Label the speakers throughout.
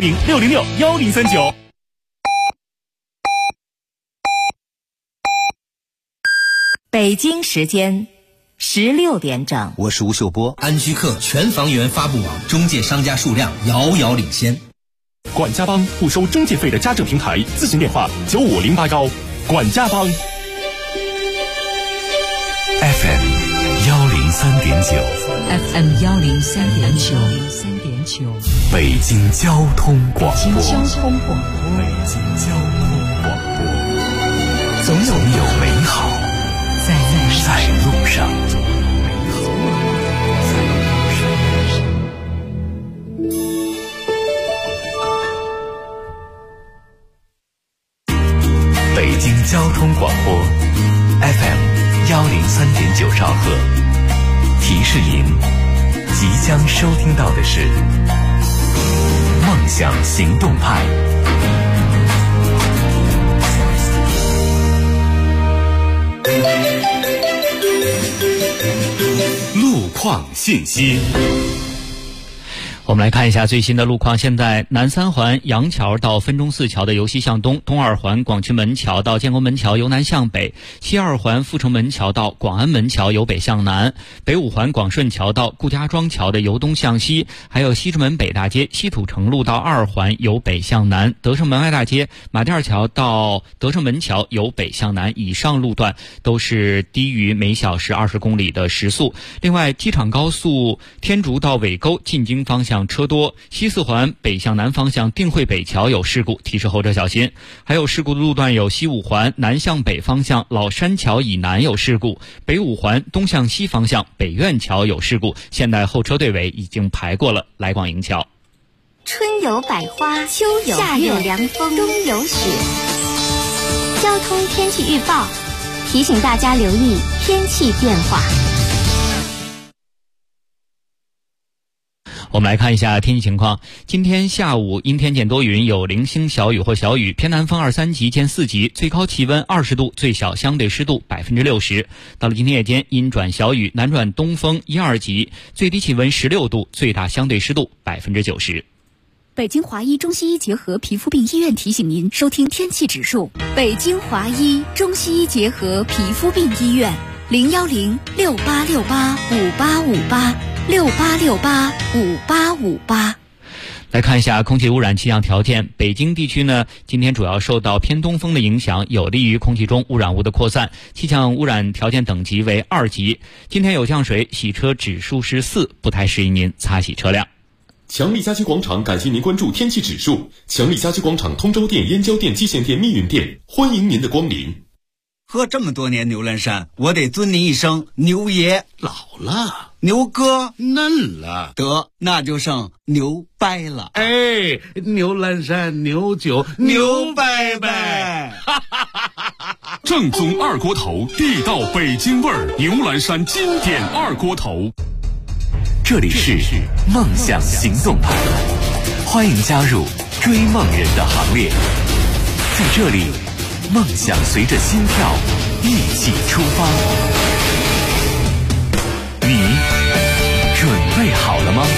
Speaker 1: 006061039。
Speaker 2: 北京时间16点整，
Speaker 3: 我是吴秀波。
Speaker 4: 安居客全房源发布网，中介商家数量遥遥领先。
Speaker 1: 管家帮不收中介费的家政平台，咨询电话95089。管家帮
Speaker 5: FM
Speaker 6: 103.9
Speaker 5: 北京交通广播，总有美好在路上。北京交通广播 FM 103.9兆赫，提示您即将收听到的是梦想行动派。
Speaker 1: 路况信息。
Speaker 7: 我们来看一下最新的路况。现在南三环杨桥到分钟寺桥的由西向东，东二环广渠门桥到建国门桥由南向北，西二环阜成门桥到广安门桥由北向南，北五环广顺桥到顾家庄桥的由东向西，还有西直门北大街西土城路到二环由北向南，德胜门外大街马甸桥到德胜门桥由北向南，以上路段都是低于每小时20公里的时速。另外，机场高速天竺到尾沟进京方向车多，西四环北向南方向定慧北桥有事故，提示后车小心。还有事故的路段有西五环南向北方向老山桥以南有事故，北五环东向西方向北苑桥有事故，现在后车队尾已经排过了来广营桥。
Speaker 8: 春有百花，秋有夏有凉风，冬有雪。交通天气预报提醒大家留意天气变化。
Speaker 7: 我们来看一下天气情况。今天下午阴天见多云，有零星小雨或小雨，偏南风2-3级见4级，最高气温20度，最小相对湿度60%。到了今天夜间，阴转小雨，南转东风1-2级，最低气温16度，最大相对湿度90%。
Speaker 9: 北京华医中西医结合皮肤病医院提醒您收听天气指数。北京华医中西医结合皮肤病医院01068685858，68685858。
Speaker 7: 来看一下空气污染气象条件。北京地区呢，今天主要受到偏东风的影响，有利于空气中污染物的扩散，气象污染条件等级为2级。今天有降水，洗车指数是4，不太适宜您擦洗车辆。
Speaker 1: 强力家居广场感谢您关注天气指数。强力家居广场通州店、燕郊店、蓟县店、密云店，欢迎您的光临。
Speaker 10: 喝这么多年牛栏山，我得尊您一声牛爷。
Speaker 11: 老了，
Speaker 10: 牛哥
Speaker 11: 嫩了，
Speaker 10: 得那就剩牛掰了。
Speaker 11: 哎，牛栏山牛酒牛掰掰。
Speaker 1: 正宗二锅头，地道北京味儿，牛栏山经典二锅头。
Speaker 5: 这里是梦想行动派，欢迎加入追梦人的行列。在这里，梦想随着心跳一起出发。你准备好了吗？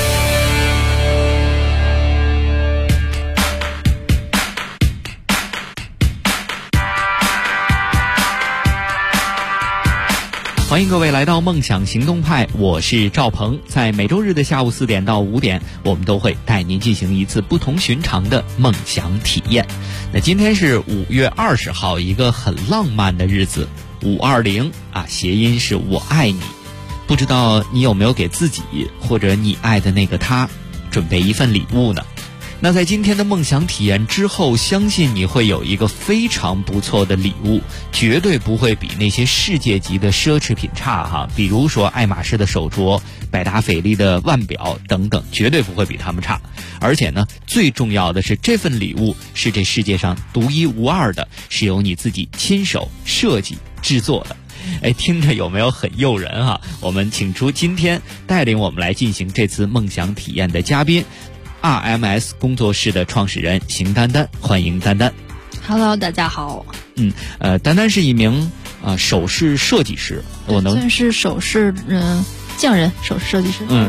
Speaker 7: 欢迎各位来到梦想行动派，我是赵鹏。在每周日的下午4点到5点，我们都会带您进行一次不同寻常的梦想体验。那今天是5月20号，一个很浪漫的日子，520啊，谐音是我爱你。不知道你有没有给自己或者你爱的那个他准备一份礼物呢？那在今天的梦想体验之后，相信你会有一个非常不错的礼物，绝对不会比那些世界级的奢侈品差哈。比如说爱马仕的手镯、百达翡丽的腕表等等，绝对不会比他们差。而且呢，最重要的是这份礼物是这世界上独一无二的，是由你自己亲手设计制作的。哎，听着有没有很诱人哈？我们请出今天带领我们来进行这次梦想体验的嘉宾，RMS 工作室的创始人邢丹丹，欢迎丹丹。
Speaker 6: Hello， 大家好。
Speaker 7: 丹丹是一名首饰设计师，我能
Speaker 6: 算是首饰匠人，首饰设计师。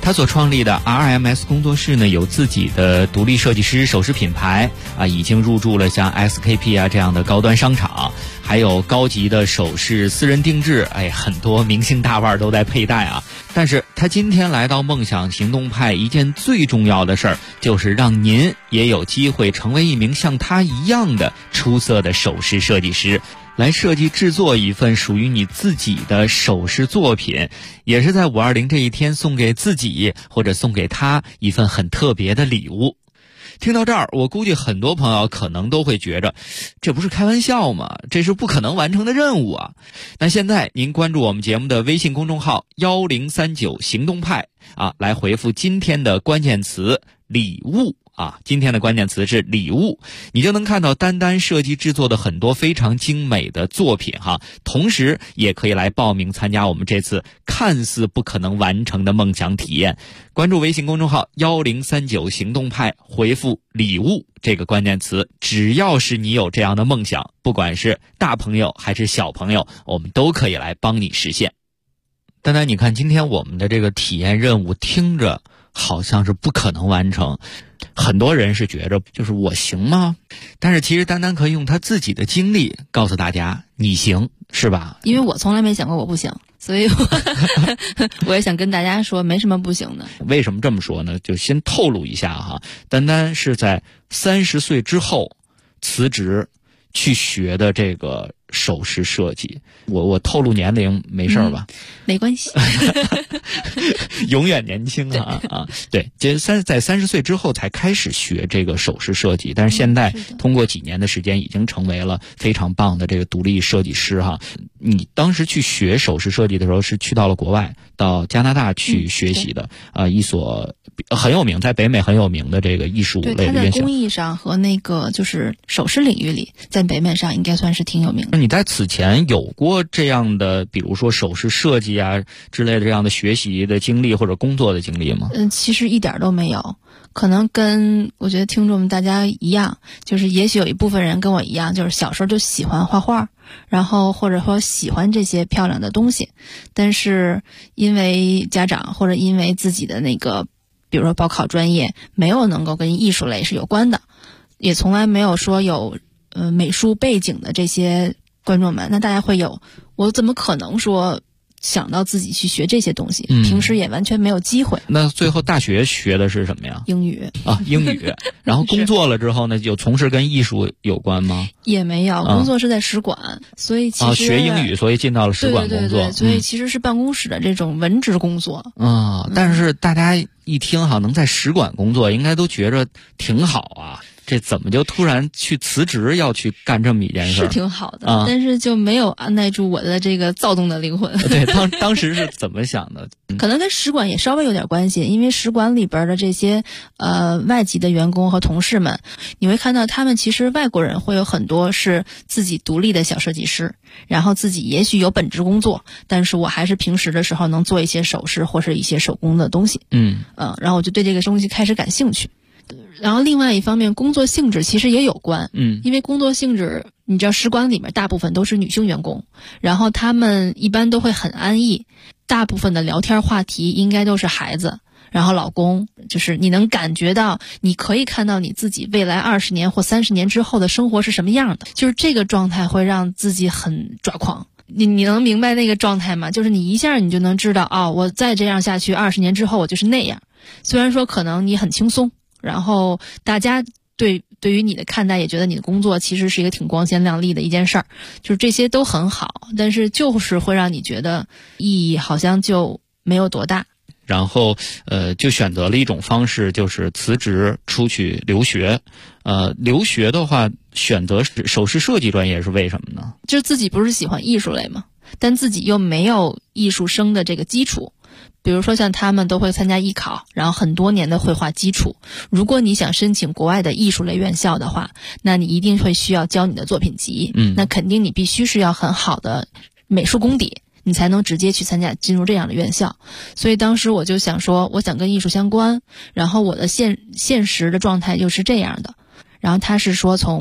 Speaker 7: 他所创立的 RMS 工作室呢，有自己的独立设计师首饰品牌啊，已经入驻了像 SKP 啊这样的高端商场，还有高级的首饰私人定制，很多明星大腕都在佩戴啊。但是他今天来到梦想行动派，一件最重要的事儿，就是让您也有机会成为一名像他一样的出色的首饰设计师，来设计制作一份属于你自己的首饰作品，也是在520这一天送给自己或者送给他一份很特别的礼物。听到这儿，我估计很多朋友可能都会觉着，这不是开玩笑吗？这是不可能完成的任务啊！那现在您关注我们节目的微信公众号1039行动派啊，来回复今天的关键词礼物啊，今天的关键词是礼物，你就能看到丹丹设计制作的很多非常精美的作品哈。同时也可以来报名参加我们这次看似不可能完成的梦想体验。关注微信公众号1039行动派，回复礼物这个关键词，只要是你有这样的梦想，不管是大朋友还是小朋友，我们都可以来帮你实现。丹丹，你看今天我们的这个体验任务听着好像是不可能完成，很多人是觉着就是我行吗？但是其实丹丹可以用他自己的经历告诉大家你行，是吧？
Speaker 6: 因为我从来没想过我不行，所以我也想跟大家说没什么不行的。
Speaker 7: 为什么这么说呢？就先透露一下哈，丹丹是在30岁之后辞职去学的这个首饰设计。我透露年龄没事吧？
Speaker 6: 没关系。
Speaker 7: 永远年轻啊！对，在30岁之后才开始学这个首饰设计，但是现在通过几年的时间，已经成为了非常棒的这个独立设计师哈。你当时去学首饰设计的时候，是去到了国外，到加拿大去学习的一所很有名，在北美很有名的这个艺术类的院校。
Speaker 6: 对，他在工艺上和那个就是首饰领域里，在北美上应该算是挺有名的。
Speaker 7: 你在此前有过这样的，比如说首饰设计啊之类的这样的学习的经历或者工作的经历吗？
Speaker 6: 其实一点都没有。可能跟我觉得听众们大家一样，就是也许有一部分人跟我一样，就是小时候就喜欢画画，然后或者说喜欢这些漂亮的东西，但是因为家长或者因为自己的那个比如说报考专业没有能够跟艺术类是有关的，也从来没有说有美术背景的这些观众们，那大家会有我怎么可能说想到自己去学这些东西，平时也完全没有机会。
Speaker 7: 那最后大学学的是什么呀？
Speaker 6: 英语
Speaker 7: 啊，英语。然后工作了之后呢，有从事跟艺术有关吗？
Speaker 6: 也没有，工作是在使馆，所以其实
Speaker 7: 学英语，所以进到了使馆工作。
Speaker 6: 对，所以其实是办公室的这种文职工作。
Speaker 7: 但是大家一听哈，能在使馆工作，应该都觉着挺好啊。这怎么就突然去辞职要去干这么一件事？
Speaker 6: 是挺好的，但是就没有按耐住我的这个躁动的灵魂。
Speaker 7: 对，当时是怎么想的？
Speaker 6: 可能跟使馆也稍微有点关系，因为使馆里边的这些外籍的员工和同事们，你会看到他们其实外国人会有很多是自己独立的小设计师，然后自己也许有本职工作，但是我还是平时的时候能做一些首饰或是一些手工的东西。然后我就对这个东西开始感兴趣。然后另外一方面，工作性质其实也有关，因为工作性质，你知道使馆里面大部分都是女性员工，然后他们一般都会很安逸，大部分的聊天话题应该都是孩子，然后老公，就是你能感觉到，你可以看到你自己未来20年或30年之后的生活是什么样的，就是这个状态会让自己很抓狂。你能明白那个状态吗？就是你一下你就能知道，我再这样下去20年之后我就是那样。虽然说可能你很轻松，然后大家对于你的看待也觉得你的工作其实是一个挺光鲜亮丽的一件事儿，就是这些都很好，但是就是会让你觉得意义好像就没有多大。
Speaker 7: 然后就选择了一种方式，就是辞职出去留学。留学的话选择首饰设计专业是为什么呢？
Speaker 6: 就是自己不是喜欢艺术类吗？但自己又没有艺术生的这个基础。比如说像他们都会参加艺考，然后很多年的绘画基础。如果你想申请国外的艺术类院校的话，那你一定会需要交你的作品集。那肯定你必须是要很好的美术功底，你才能直接去进入这样的院校。所以当时我就想说，我想跟艺术相关，然后我的现实的状态就是这样的。然后他是说从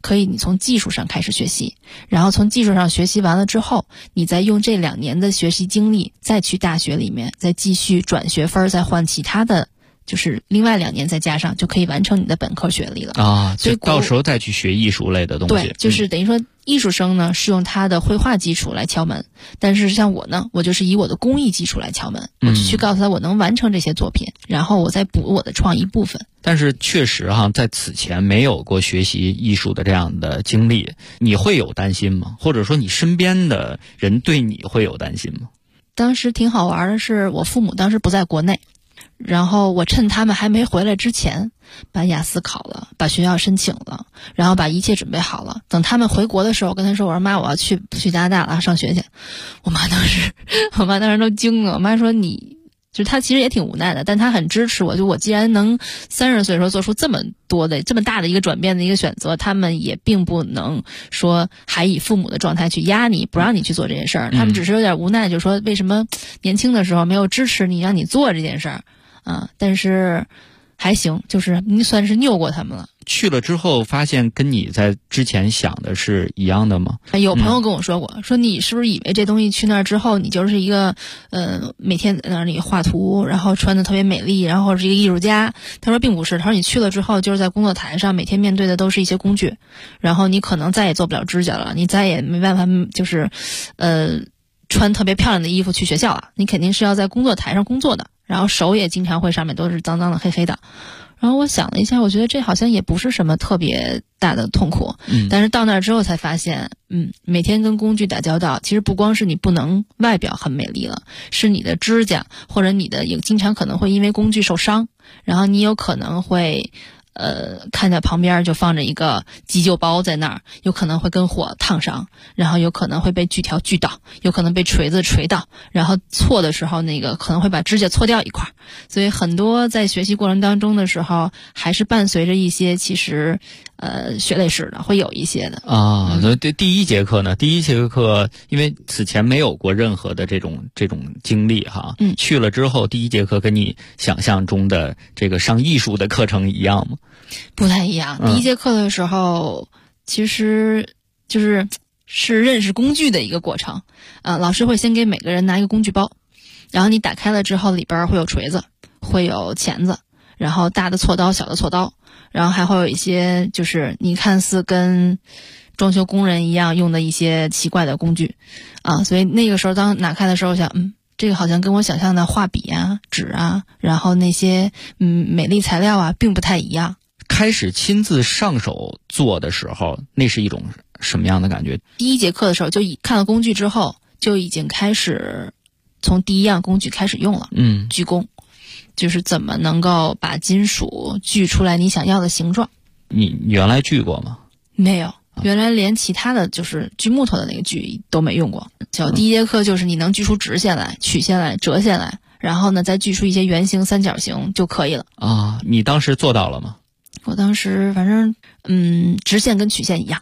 Speaker 6: 可以你从技术上开始学习，然后从技术上学习完了之后，你再用这2年的学习经历再去大学里面再继续转学分，再换其他的，就是另外2年再加上，就可以完成你的本科学历了
Speaker 7: 啊。所以到时候再去学艺术类的东西。
Speaker 6: 对，就是等于说艺术生呢是用他的绘画基础来敲门，但是像我呢，我就是以我的工艺基础来敲门，我去告诉他我能完成这些作品，然后我再补我的创意部分。
Speaker 7: 但是确实在此前没有过学习艺术的这样的经历，你会有担心吗？或者说你身边的人对你会有担心吗？
Speaker 6: 当时挺好玩的是，我父母当时不在国内，然后我趁他们还没回来之前把雅思考了，把学校申请了，然后把一切准备好了。等他们回国的时候，我跟他说，我说妈，我要去加拿大了，上学去。我妈当时都惊了。我妈说就是她其实也挺无奈的，但她很支持我。就我既然能30岁的时候做出这么大的一个转变的一个选择，他们也并不能说还以父母的状态去压你，不让你去做这件事儿。他们只是有点无奈，就说为什么年轻的时候没有支持你，让你做这件事儿啊？但是还行，就是你算是拗过他们了。
Speaker 7: 去了之后发现跟你在之前想的是一样的吗？
Speaker 6: 有朋友跟我说过，说你是不是以为这东西去那儿之后你就是一个每天在那里画图，然后穿的特别美丽，然后是一个艺术家。他说并不是，他说你去了之后就是在工作台上每天面对的都是一些工具，然后你可能再也做不了指甲了，你再也没办法就是穿特别漂亮的衣服去学校了，你肯定是要在工作台上工作的，然后手也经常会上面都是脏脏的黑黑的。然后我想了一下，我觉得这好像也不是什么特别大的痛苦。但是到那儿之后才发现，每天跟工具打交道，其实不光是你不能外表很美丽了，是你的指甲或者你的也经常可能会因为工具受伤，然后你有可能会看见旁边就放着一个急救包在那儿，有可能会跟火烫伤，然后有可能会被锯条锯到，有可能被锤子锤到，然后搓的时候那个可能会把指甲搓掉一块。所以很多在学习过程当中的时候，还是伴随着一些其实血泪史的，会有一些的
Speaker 7: 啊。所以第一节课呢，因为此前没有过任何的这种经历哈，去了之后第一节课跟你想象中的这个上艺术的课程一样吗？
Speaker 6: 不太一样。第一节课的时候，其实是认识工具的一个过程。老师会先给每个人拿一个工具包，然后你打开了之后，里边会有锤子，会有钳子，然后大的锉刀，小的锉刀，然后还会有一些就是你看似跟装修工人一样用的一些奇怪的工具啊。所以那个时候当打开的时候想，这个好像跟我想象的画笔啊、纸啊，然后那些美丽材料啊并不太一样。
Speaker 7: 开始亲自上手做的时候，那是一种什么样的感觉？
Speaker 6: 第一节课的时候就看了工具之后，就已经开始从第一样工具开始用了。锯工，就是怎么能够把金属锯出来你想要的形状。
Speaker 7: 你原来锯过吗？
Speaker 6: 没有，原来连其他的就是锯木头的那个锯都没用过。就第一节课就是你能锯出直线来、曲线来、折线来，然后呢再锯出一些圆形、三角形就可以了。
Speaker 7: 啊，你当时做到了吗？
Speaker 6: 我当时反正直线跟曲线一样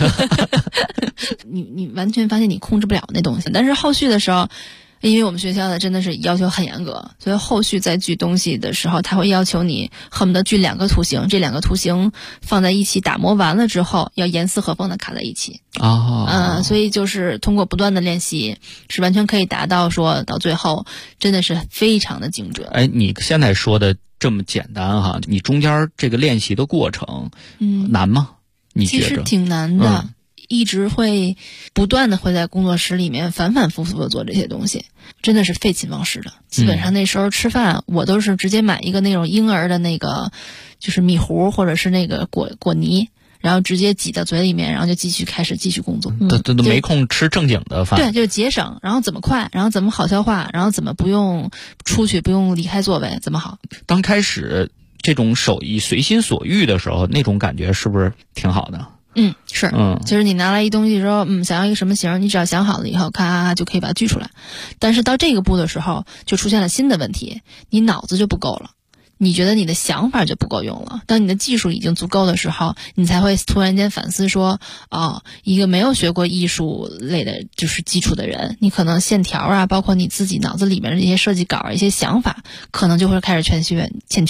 Speaker 6: 你完全发现你控制不了那东西。但是后续的时候，因为我们学校的真的是要求很严格，所以后续在锯东西的时候，他会要求你恨不得锯2个图形，这2个图形放在一起打磨完了之后要严丝合缝的卡在一起。所以就是通过不断的练习，是完全可以达到说到最后真的是非常的精准。
Speaker 7: 你现在说的这么简单哈，你中间这个练习的过程难吗？你觉得？
Speaker 6: 其实挺难的。一直会不断的会在工作室里面反反复复的做这些东西，真的是废寝忘食的。基本上那时候吃饭，我都是直接买一个那种婴儿的那个就是米糊或者是那个果泥，然后直接挤到嘴里面，然后就继续工作。
Speaker 7: 都没空吃正经的饭。
Speaker 6: 对，就是节省，然后怎么快，然后怎么好消化，然后怎么不用出去，不用离开座位，怎么好。
Speaker 7: 刚开始这种手艺随心所欲的时候，那种感觉是不是挺好的？
Speaker 6: 是，就是你拿来一东西说，想要一个什么形，你只要想好了以后，咔就可以把它锯出来。但是到这个步的时候，就出现了新的问题，你脑子就不够了，你觉得你的想法就不够用了。当你的技术已经足够的时候，你才会突然间反思说，一个没有学过艺术类的就是基础的人，你可能线条啊，包括你自己脑子里面的这些设计稿一些想法，可能就会开始欠缺。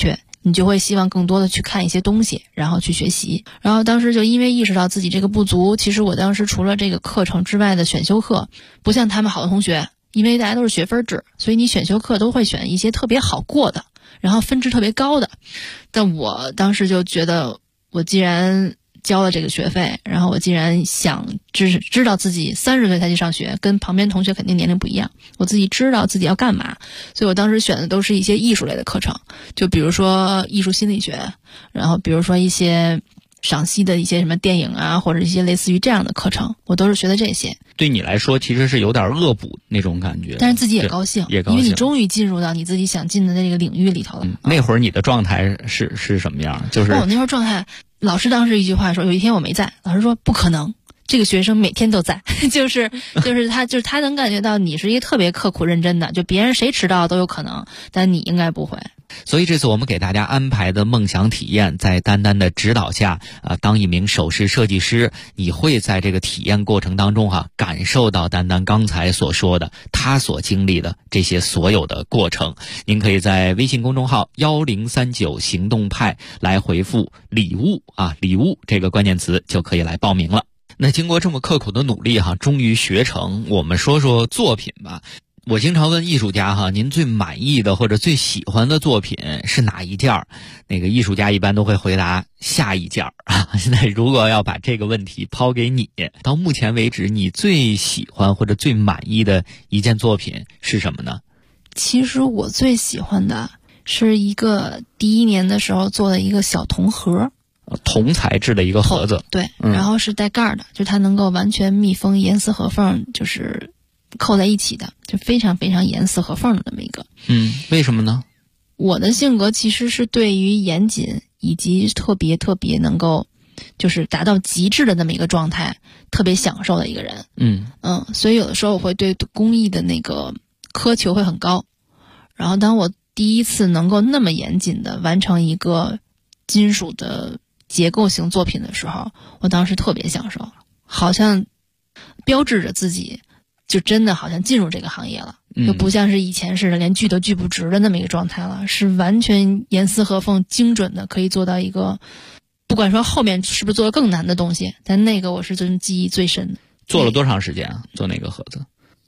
Speaker 6: 你就会希望更多的去看一些东西，然后去学习。然后当时就因为意识到自己这个不足，其实我当时除了这个课程之外的选修课，不像他们好多同学，因为大家都是学分制，所以你选修课都会选一些特别好过的，然后分值特别高的。但我当时就觉得，我既然交了这个学费，然后我既然想知道自己30岁才去上学，跟旁边同学肯定年龄不一样，我自己知道自己要干嘛，所以我当时选的都是一些艺术类的课程，就比如说艺术心理学，然后比如说一些赏析的一些什么电影啊，或者一些类似于这样的课程，我都是学的这些。
Speaker 7: 对你来说其实是有点恶补那种感觉，
Speaker 6: 但是自己也高兴，因为你终于进入到你自己想进的那个领域里头了。
Speaker 7: 那会儿你的状态是什么样？就是
Speaker 6: 我那会儿状态，老师当时一句话说，有一天我没在，老师说不可能，这个学生每天都在，就是他能感觉到你是一个特别刻苦认真的，就别人谁迟到都有可能，但你应该不会。
Speaker 7: 所以这次我们给大家安排的梦想体验，在丹丹的指导下，当一名首饰设计师，你会在这个体验过程当中感受到丹丹刚才所说的他所经历的这些所有的过程。您可以在微信公众号1039行动派来回复礼物这个关键词就可以来报名了。那经过这么刻苦的努力终于学成，我们说说作品吧。我经常问艺术家您最满意的或者最喜欢的作品是哪一件？那个艺术家一般都会回答下一件现在如果要把这个问题抛给你，到目前为止你最喜欢或者最满意的一件作品是什么呢？
Speaker 6: 其实我最喜欢的是一个第1年的时候做的一个小铜盒，
Speaker 7: 铜材质的一个盒子，
Speaker 6: 对，然后是带盖的，就它能够完全密封，严丝合缝，就是扣在一起的，就非常非常严丝合缝的那么一个。
Speaker 7: 为什么呢？
Speaker 6: 我的性格其实是对于严谨以及特别能够就是达到极致的那么一个状态特别享受的一个人。所以有的时候我会对工艺的那个苛求会很高，然后当我第一次能够那么严谨的完成一个金属的结构型作品的时候，我当时特别享受，好像标志着自己就真的好像进入这个行业了，就不像是以前似的连锯都锯不直的那么一个状态了，是完全严丝合缝精准的可以做到一个，不管说后面是不是做了更难的东西，但那个我是真记忆最深的。
Speaker 7: 做了多长时间啊？做那个盒子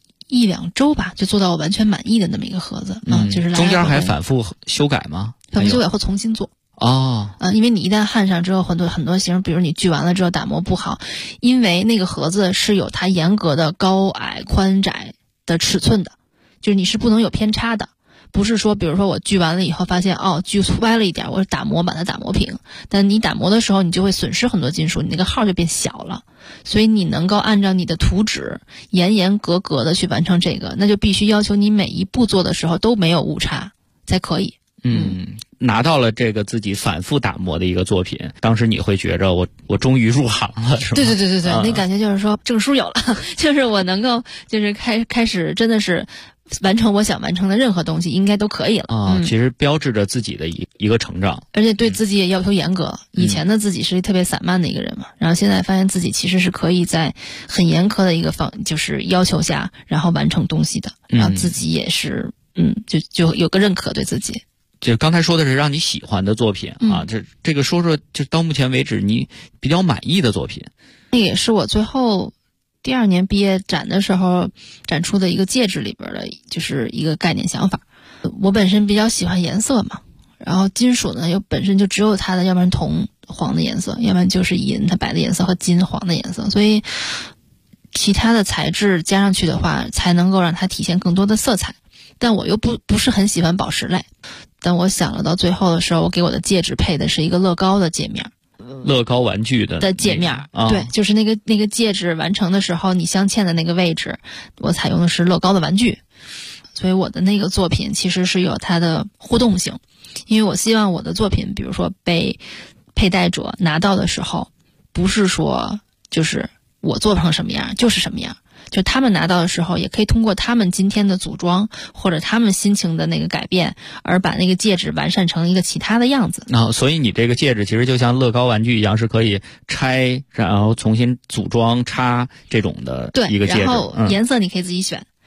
Speaker 6: 1-2周吧，就做到我完全满意的那么一个盒子。就是
Speaker 7: 中间还反复修改吗？
Speaker 6: 反复修改后重新做。因为你一旦焊上之后，很多型，比如你锯完了之后打磨不好，因为那个盒子是有它严格的高矮宽窄的尺寸的，就是你是不能有偏差的，不是说比如说我锯完了以后发现锯歪了一点，我打磨把它打磨平，但你打磨的时候你就会损失很多金属，你那个号就变小了，所以你能够按照你的图纸严格的去完成这个，那就必须要求你每一步做的时候都没有误差才可以。
Speaker 7: 拿到了这个自己反复打磨的一个作品，当时你会觉着我终于入行了，是吧？
Speaker 6: 对，那感觉就是说证书有了，就是我能够就是开始真的是完成我想完成的任何东西，应该都可以了。
Speaker 7: 其实标志着自己的一个成长，
Speaker 6: 而且对自己也要求严格。以前的自己是特别散漫的一个人嘛，然后现在发现自己其实是可以在很严苛的一个就是要求下，然后完成东西的，然后自己也是就有个认可对自己。
Speaker 7: 就刚才说的是让你喜欢的作品这个说说就到目前为止你比较满意的作品。
Speaker 6: 那也是我最后第2年毕业展的时候展出的一个戒指里边的就是一个概念想法。我本身比较喜欢颜色嘛，然后金属呢又本身就只有它的要不然铜黄的颜色，要不然就是银它白的颜色和金黄的颜色，所以其他的材质加上去的话才能够让它体现更多的色彩。但我又不是很喜欢宝石类，但我想了到最后的时候，我给我的戒指配的是一个乐高的界面，
Speaker 7: 乐高玩具的
Speaker 6: 界面，对，就是那个戒指完成的时候，你镶嵌的那个位置，我采用的是乐高的玩具，所以我的那个作品其实是有它的互动性，因为我希望我的作品，比如说被佩戴者拿到的时候，不是说就是我做成什么样就是什么样。就他们拿到的时候，也可以通过他们今天的组装或者他们心情的那个改变，而把那个戒指完善成一个其他的样子。
Speaker 7: 所以你这个戒指其实就像乐高玩具一样，是可以拆然后重新组装插这种的一个戒指。
Speaker 6: 对，然后颜色你可以自己选。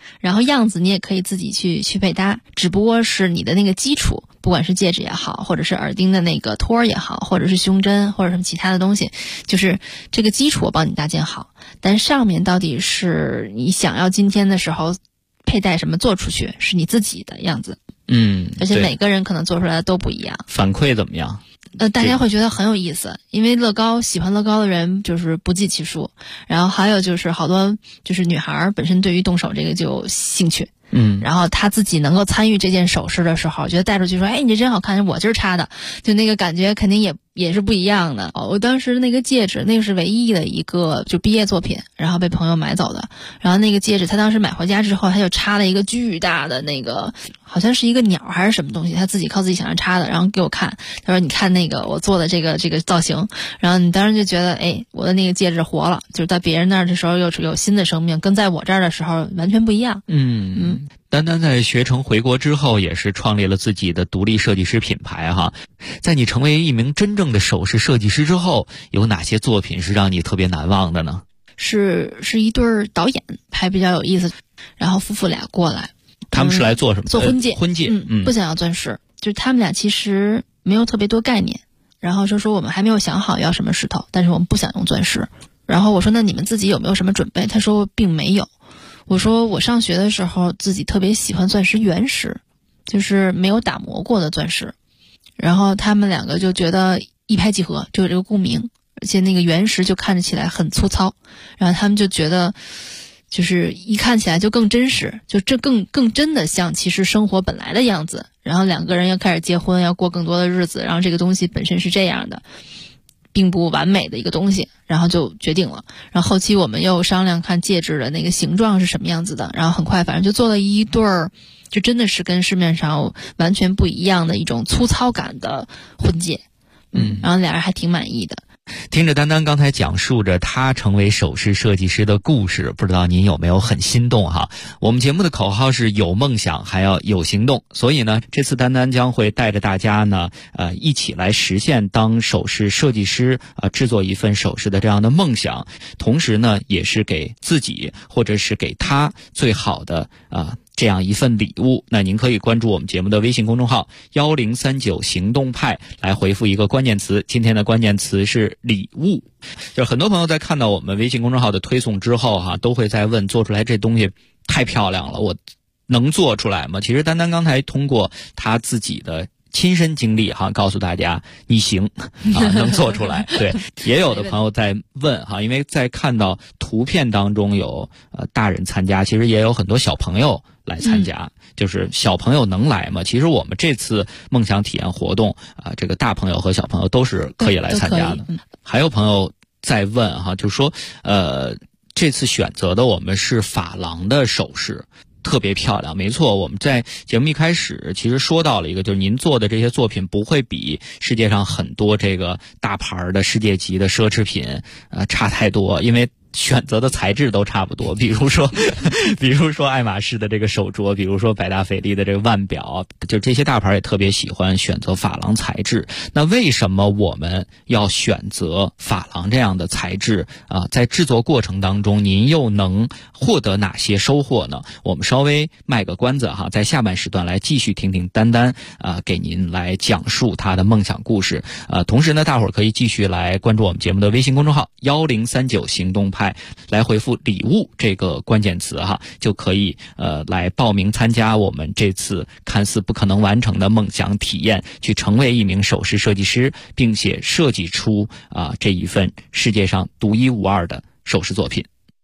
Speaker 6: 然后样子你也可以自己去配搭，只不过是你的那个基础，不管是戒指也好，或者是耳钉的那个托儿也好，或者是胸针或者什么其他的东西，就是这个基础我帮你搭建好，但上面到底是你想要今天的时候佩戴什么做出去，是你自己的样子。而且每个人可能做出来的都不一样。
Speaker 7: 反馈怎么样？
Speaker 6: 大家会觉得很有意思，因为乐高喜欢乐高的人就是不计其数，然后还有就是好多就是女孩本身对于动手这个就有兴趣。然后她自己能够参与这件首饰的时候，觉得带出去说，哎，你这真好看，我今儿插的，就那个感觉肯定也是不一样的。我当时那个戒指，那个是唯一的一个就毕业作品，然后被朋友买走的。然后那个戒指，他当时买回家之后，他就插了一个巨大的那个，好像是一个鸟还是什么东西，他自己靠自己想要插的，然后给我看，他说你看那个我做的这个造型，然后你当时就觉得，哎，我的那个戒指活了，就是在别人那儿的时候又有新的生命，跟在我这儿的时候完全不一样。
Speaker 7: 丹丹在学成回国之后，也是创立了自己的独立设计师品牌哈。在你成为一名真正的首饰设计师之后，有哪些作品是让你特别难忘的呢？
Speaker 6: 是一对导演拍比较有意思，然后夫妇俩过来，
Speaker 7: 他们是来做什么？
Speaker 6: 做婚戒。
Speaker 7: 不
Speaker 6: 想要钻石，就是他们俩其实没有特别多概念，然后说我们还没有想好要什么石头，但是我们不想用钻石。然后我说那你们自己有没有什么准备？他说并没有。我说我上学的时候自己特别喜欢钻石原石，就是没有打磨过的钻石。然后他们两个就觉得一拍即合，就有这个共鸣，而且那个原石就看着起来很粗糙，然后他们就觉得就是一看起来就更真实，就这更真的像其实生活本来的样子。然后两个人要开始结婚，要过更多的日子，然后这个东西本身是这样的，并不完美的一个东西，然后就决定了。然后后期我们又商量看戒指的那个形状是什么样子的，然后很快反正就做了一对儿，就真的是跟市面上完全不一样的一种粗糙感的婚戒。然后俩人还挺满意的。
Speaker 7: 听着丹丹刚才讲述着她成为首饰设计师的故事，不知道您有没有很心动哈？我们节目的口号是有梦想还要有行动，所以呢，这次丹丹将会带着大家呢，一起来实现当首饰设计师制作一份首饰的这样的梦想，同时呢，也是给自己或者是给他最好的这样一份礼物。那您可以关注我们节目的微信公众号1039行动派，来回复一个关键词，今天的关键词是礼物。就是很多朋友在看到我们微信公众号的推送之后都会在问，做出来这东西太漂亮了，我能做出来吗？其实丹丹刚才通过他自己的亲身经历告诉大家你行能做出来。对，也有的朋友在问因为在看到图片当中有大人参加，其实也有很多小朋友来参加，就是小朋友能来吗？其实我们这次梦想体验活动这个大朋友和小朋友都是可以来参加的。还有朋友在问就是说这次选择的我们是珐琅的首饰，特别漂亮。没错，我们在节目一开始其实说到了一个，就是您做的这些作品不会比世界上很多这个大牌的世界级的奢侈品差太多，因为选择的材质都差不多，比如说爱马仕的这个手镯，比如说百达翡丽的这个腕表，就这些大牌也特别喜欢选择珐琅材质。那为什么我们要选择珐琅这样的材质在制作过程当中您又能获得哪些收获呢？我们稍微卖个关子在下半时段来继续听听丹丹给您来讲述她的梦想故事。同时呢，大伙儿可以继续来关注我们节目的微信公众号1039行动派，来回复礼物这个关键词就可以来报名参加我们这次看似不可能完成的梦想体验，去成为一名首饰设计师，并且设计出这一份世界上独一无二的首饰作品。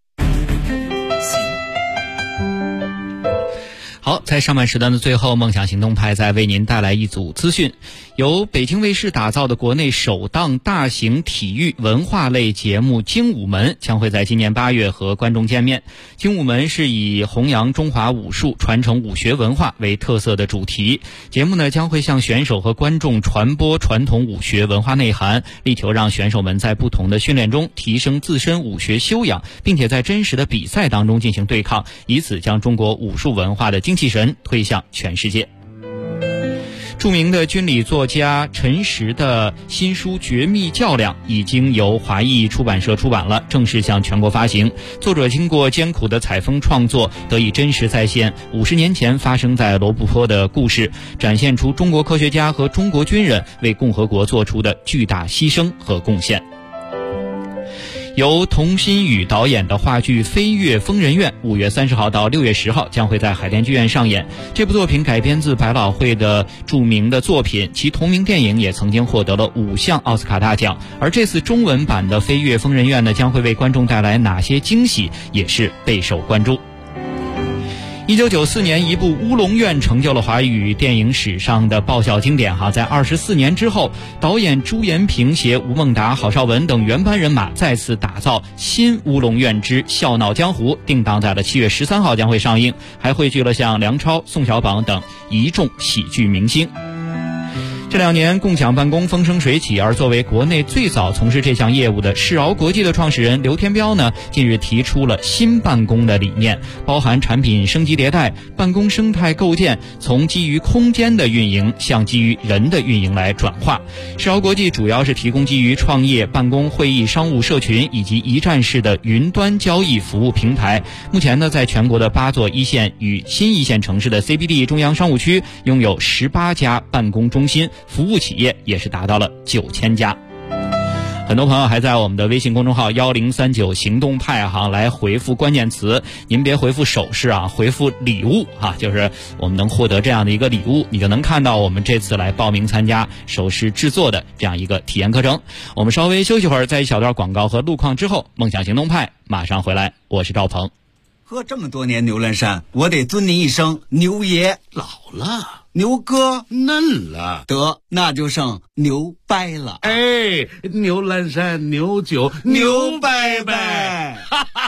Speaker 7: 好，在上半时段的最后，梦想行动派再为您带来一组资讯。由北京卫视打造的国内首档大型体育文化类节目《精武门》将会在今年8月和观众见面。精武门是以弘扬中华武术、传承武学文化为特色的主题。节目呢将会向选手和观众传播传统武学文化内涵，力求让选手们在不同的训练中提升自身武学修养，并且在真实的比赛当中进行对抗，以此将中国武术文化的精气神推向全世界。 著名的军理作家陈实的新书《绝密较量》已经由华译出版社出版了，正式向全国发行。作者经过艰苦的采风创作，得以真实再现50年前发生在罗布泊的故事，展现出中国科学家和中国军人为共和国做出的巨大牺牲和贡献。由童心宇导演的话剧《飞越疯人院》5月30号到6月10号将会在海淀剧院上演。这部作品改编自百老汇的著名的作品，其同名电影也曾经获得了5项奥斯卡大奖。而这次中文版的《飞越疯人院》呢，将会为观众带来哪些惊喜，也是备受关注。1994年，一部《乌龙院》成就了华语电影史上的爆笑经典。在24年之后，导演朱延平携吴孟达、郝邵文等原班人马再次打造新《乌龙院之笑闹江湖》，定档在了7月13号将会上映，还汇聚了像梁超、宋小宝等一众喜剧明星。这2年共享办公风生水起，而作为国内最早从事这项业务的世饶国际的创始人刘天彪呢，近日提出了新办公的理念，包含产品升级迭代、办公生态构建，从基于空间的运营向基于人的运营来转化。世饶国际主要是提供基于创业、办公、会议、商务社群以及一站式的云端交易服务平台。目前呢，在全国的8座一线与新一线城市的 CBD 中央商务区拥有18家办公中心，服务企业也是达到了9000家。很多朋友还在我们的微信公众号1039行动派来回复关键词，您别回复首饰回复礼物就是我们能获得这样的一个礼物，你就能看到我们这次来报名参加首饰制作的这样一个体验课程。我们稍微休息会儿，在一小段广告和路况之后，梦想行动派马上回来，我是赵鹏。
Speaker 10: 喝这么多年牛栏山，我得尊您一声牛爷。
Speaker 11: 老了，
Speaker 10: 牛哥
Speaker 11: 嫩了，
Speaker 10: 得那就剩牛掰了。
Speaker 11: 哎，牛栏山牛酒牛掰掰。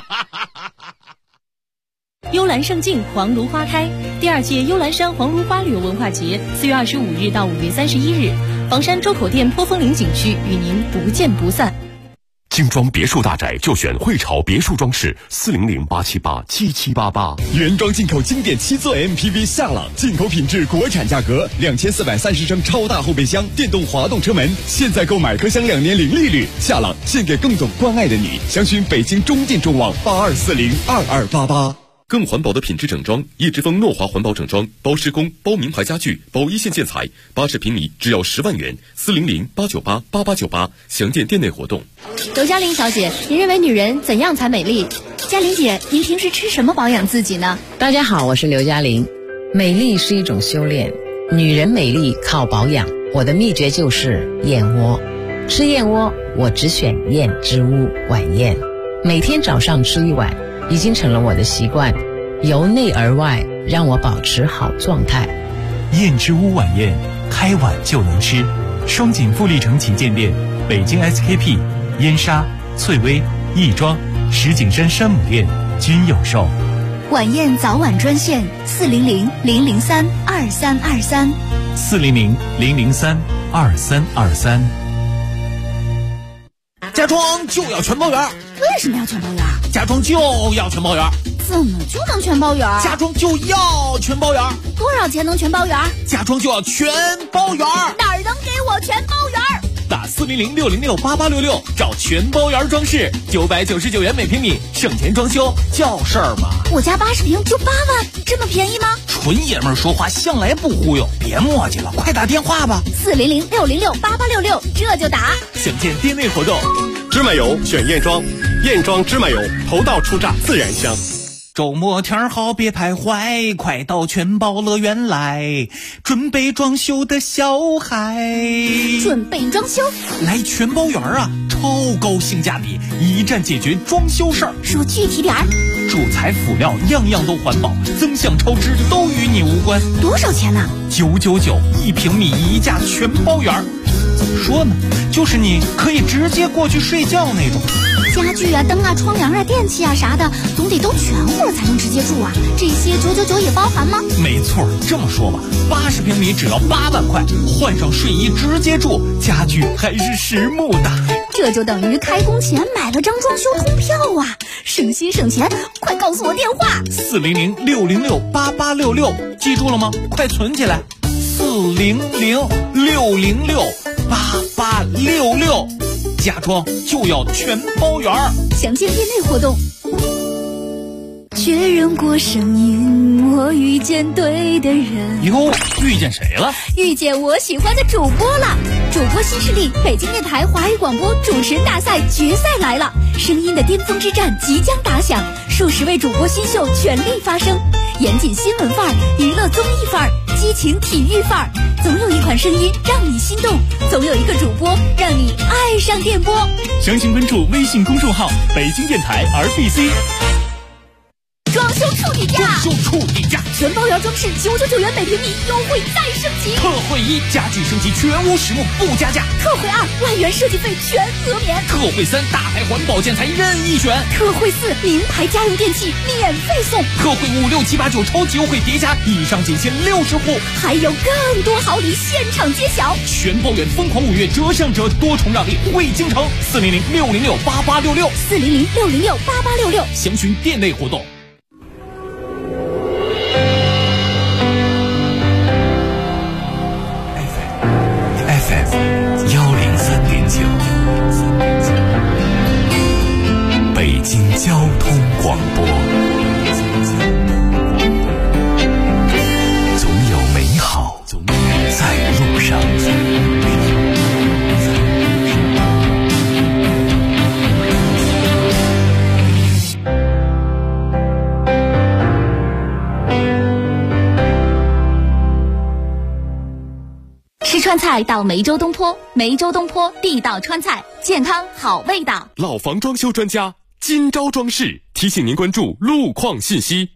Speaker 3: 幽兰胜境，黄芦花开。第2届幽兰山黄芦花旅游文化节4月25日到5月31日，房山周口店坡峰岭景区与您不见不散。
Speaker 1: 精装别墅大宅就选汇潮别墅装饰，400-878-7788。
Speaker 12: 原装进口经典7座 MPV 夏朗，进口品质，国产价格，2430升超大后备箱，电动滑动车门，现在购买可享2年零利率。夏朗献给更懂关爱的你，详询北京中进中网82402288。
Speaker 1: 更环保的品质整装，叶之峰诺华环保整装，包施工，包名牌家具，包一线建材，80平米只要10万元，400-898-8898，详见店内活动。
Speaker 13: 刘嘉玲小姐，您认为女人怎样才美丽？嘉玲姐，您平时吃什么保养自己呢？
Speaker 14: 大家好，我是刘嘉玲。美丽是一种修炼，女人美丽靠保养。我的秘诀就是燕窝。吃燕窝，我只选燕之屋晚宴，每天早上吃1碗。已经成了我的习惯，由内而外让我保持好状态。
Speaker 5: 燕之屋晚宴，开碗就能吃。双井富力城旗舰店、北京 SKP、燕莎、翠微、亦庄、石景山山姆店均有售。
Speaker 9: 晚宴早晚专线400-003-2323
Speaker 5: 400-003-2323。
Speaker 15: 家装就要全包圆。
Speaker 9: 为什么要全包圆？
Speaker 15: 家装就要全包圆。
Speaker 9: 怎么就能全包圆？
Speaker 15: 家装就要全包圆。
Speaker 9: 多少钱能全包圆？
Speaker 15: 家装就要全包圆。
Speaker 9: 哪儿能给我全包圆？
Speaker 15: 打400-606-8866找全包圆装饰，999元每平米，省钱装修叫事儿吗？
Speaker 9: 我家80平就8万，这么便宜吗？
Speaker 15: 纯爷们儿说话向来不忽悠，别磨叽了，快打电话吧。
Speaker 9: 400-606-8866，这就打。
Speaker 15: 详见店内活动。
Speaker 16: 芝麻油选燕庄，燕庄芝麻油，头道出榨自然香。
Speaker 15: 周末天好别徘徊，快到全包乐园来，准备装修的小孩。
Speaker 9: 准备装修
Speaker 15: 来全包园啊，超高性价比，一站解决装修事儿。
Speaker 9: 说具体点儿。
Speaker 15: 主材辅料样样都环保，增项超支都与你无关。
Speaker 9: 多少钱呢
Speaker 15: ？999，1平米1价全包圆。怎么说呢？就是你可以直接过去睡觉那种。
Speaker 9: 家具啊、灯啊、窗帘啊、电器啊啥的，总得都全乎才能直接住啊。这些999也包含吗？
Speaker 15: 没错，这么说吧，80平米只要8万块，换上睡衣直接住，家具还是实木的。
Speaker 9: 这就等于开工前买了张装修通票啊，省心省钱！快告诉我电话：
Speaker 15: 400-606-8866，记住了吗？快存起来。400-606-8866。 400-606-8866，家装就要全包圆。
Speaker 9: 详见店内活动。确认过声音，我遇见对的人。
Speaker 15: 哟，遇见谁了？
Speaker 9: 遇见我喜欢的主播了。主播新势力，北京电台华语广播主持人大赛决赛来了，声音的巅峰之战即将打响，数十位主播新秀全力发声，严谨新闻范儿，娱乐综艺范儿，激情体育范儿，总有一款声音让你心动，总有一个主播让你爱上电波。
Speaker 15: 详情关注微信公众号北京电台 RBC。
Speaker 9: 装修处底价，
Speaker 15: 全
Speaker 9: 包圆装饰999元每平米，优惠再升级。
Speaker 15: 特惠1，家具升级全屋实木不加价。
Speaker 9: 特惠2，万元设计费全额免。
Speaker 15: 特惠3，大牌环保建材任意选。
Speaker 9: 特惠4，名牌家用电器免费送。
Speaker 15: 特惠5、6、7、8、9超级优惠叠加，以上仅限60户，
Speaker 9: 还有更多好礼现场揭晓。
Speaker 15: 全包圆疯狂5月折上折，多重让利惠京城。400-606-8866，400-606-8866，详询店内活动。
Speaker 5: 北京交通广播，总有美好在路上。
Speaker 3: 吃川菜到梅州东坡，梅州东坡地道川菜，健康好味道。
Speaker 1: 老房装修专家金招装饰提醒您关注路况信息。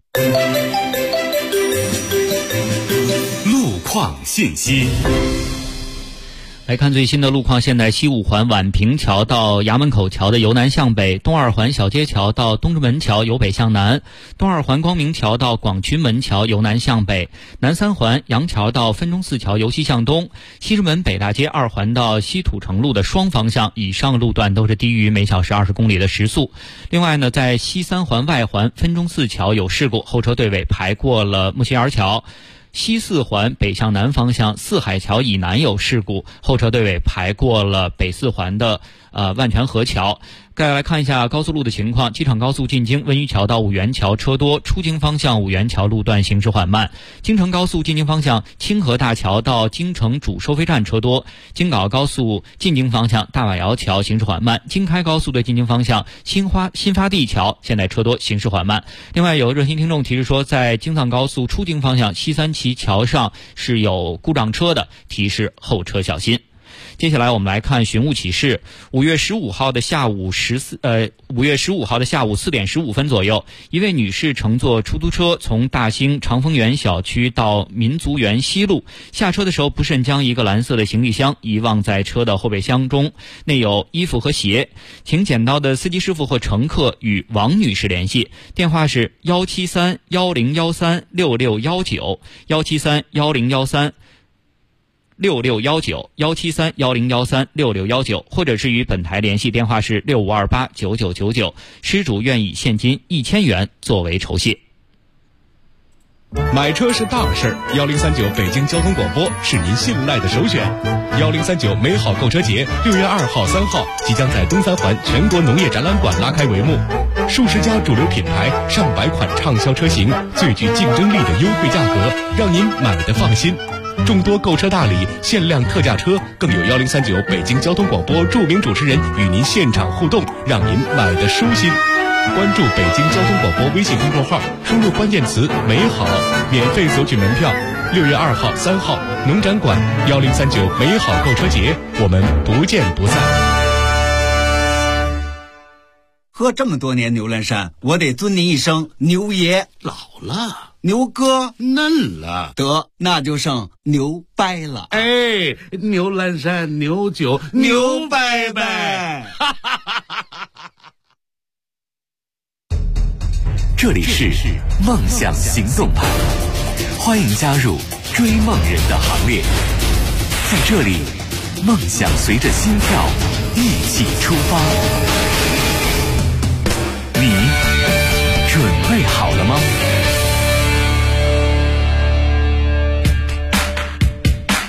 Speaker 1: 路况信息。
Speaker 7: 来看最新的路况，现在西五环宛平桥到衙门口桥的由南向北，东二环小街桥到东直门桥由北向南，东二环光明桥到广渠门桥由南向北，南三环杨桥到分钟寺桥由西向东，西直门北大街二环到西土城路的双方向以上路段都是低于每小时20公里的时速。另外呢，在西三环外环分钟寺桥有事故，后车队尾排过了木樨园桥。西四环北向南方向四海桥以南有事故，后车队尾排过了北四环的万泉河桥。再来看一下高速路的情况，机场高速进京温榆桥到五原桥车多，出京方向五原桥路段行驶缓慢。京承高速进京方向清河大桥到京承主收费站车多，京港高速进京方向大瓦窑桥行驶缓慢。京开高速的进京方向新发地桥现在车多，行驶缓慢。另外有热心听众提示说，在京藏高速出京方向西三旗桥上是有故障车的，提示后车小心。接下来我们来看寻物启事。5月15号的下午4点15分左右，一位女士乘坐出租车从大兴长丰园小区到民族园西路，下车的时候不慎将一个蓝色的行李箱遗忘在车的后备箱中，内有衣服和鞋，请捡到的司机师傅或乘客与王女士联系，电话是173-1013-6619，173-1013-6619，173-1013-6619，或者是与本台联系，电话是6528-9999，失主愿以现金1000元作为酬谢。
Speaker 12: 买车是大事，1039北京交通广播是您信赖的首选。1039美好购车节6月2号、3号即将在东三环全国农业展览馆拉开帷幕，数十家主流品牌、上百款畅销车型，最具竞争力的优惠价格，让您买得放心。众多购车大礼、限量特价车，更有1039北京交通广播著名主持人与您现场互动，让您买得舒心。关注北京交通广播微信公众号，输入关键词美好，免费索取门票。6月2号、3号农展馆1039美好购车节，我们不见不散。
Speaker 10: 喝这么多年牛栏山，我得尊您一声牛爷。
Speaker 11: 老了，
Speaker 10: 牛哥
Speaker 11: 嫩了，
Speaker 10: 得那就剩牛掰了。
Speaker 11: 哎，牛栏山牛酒牛掰掰。
Speaker 5: 这里是梦想行动派，欢迎加入追梦人的行列。在这里，梦想随着心跳一起出发。你准备好了吗？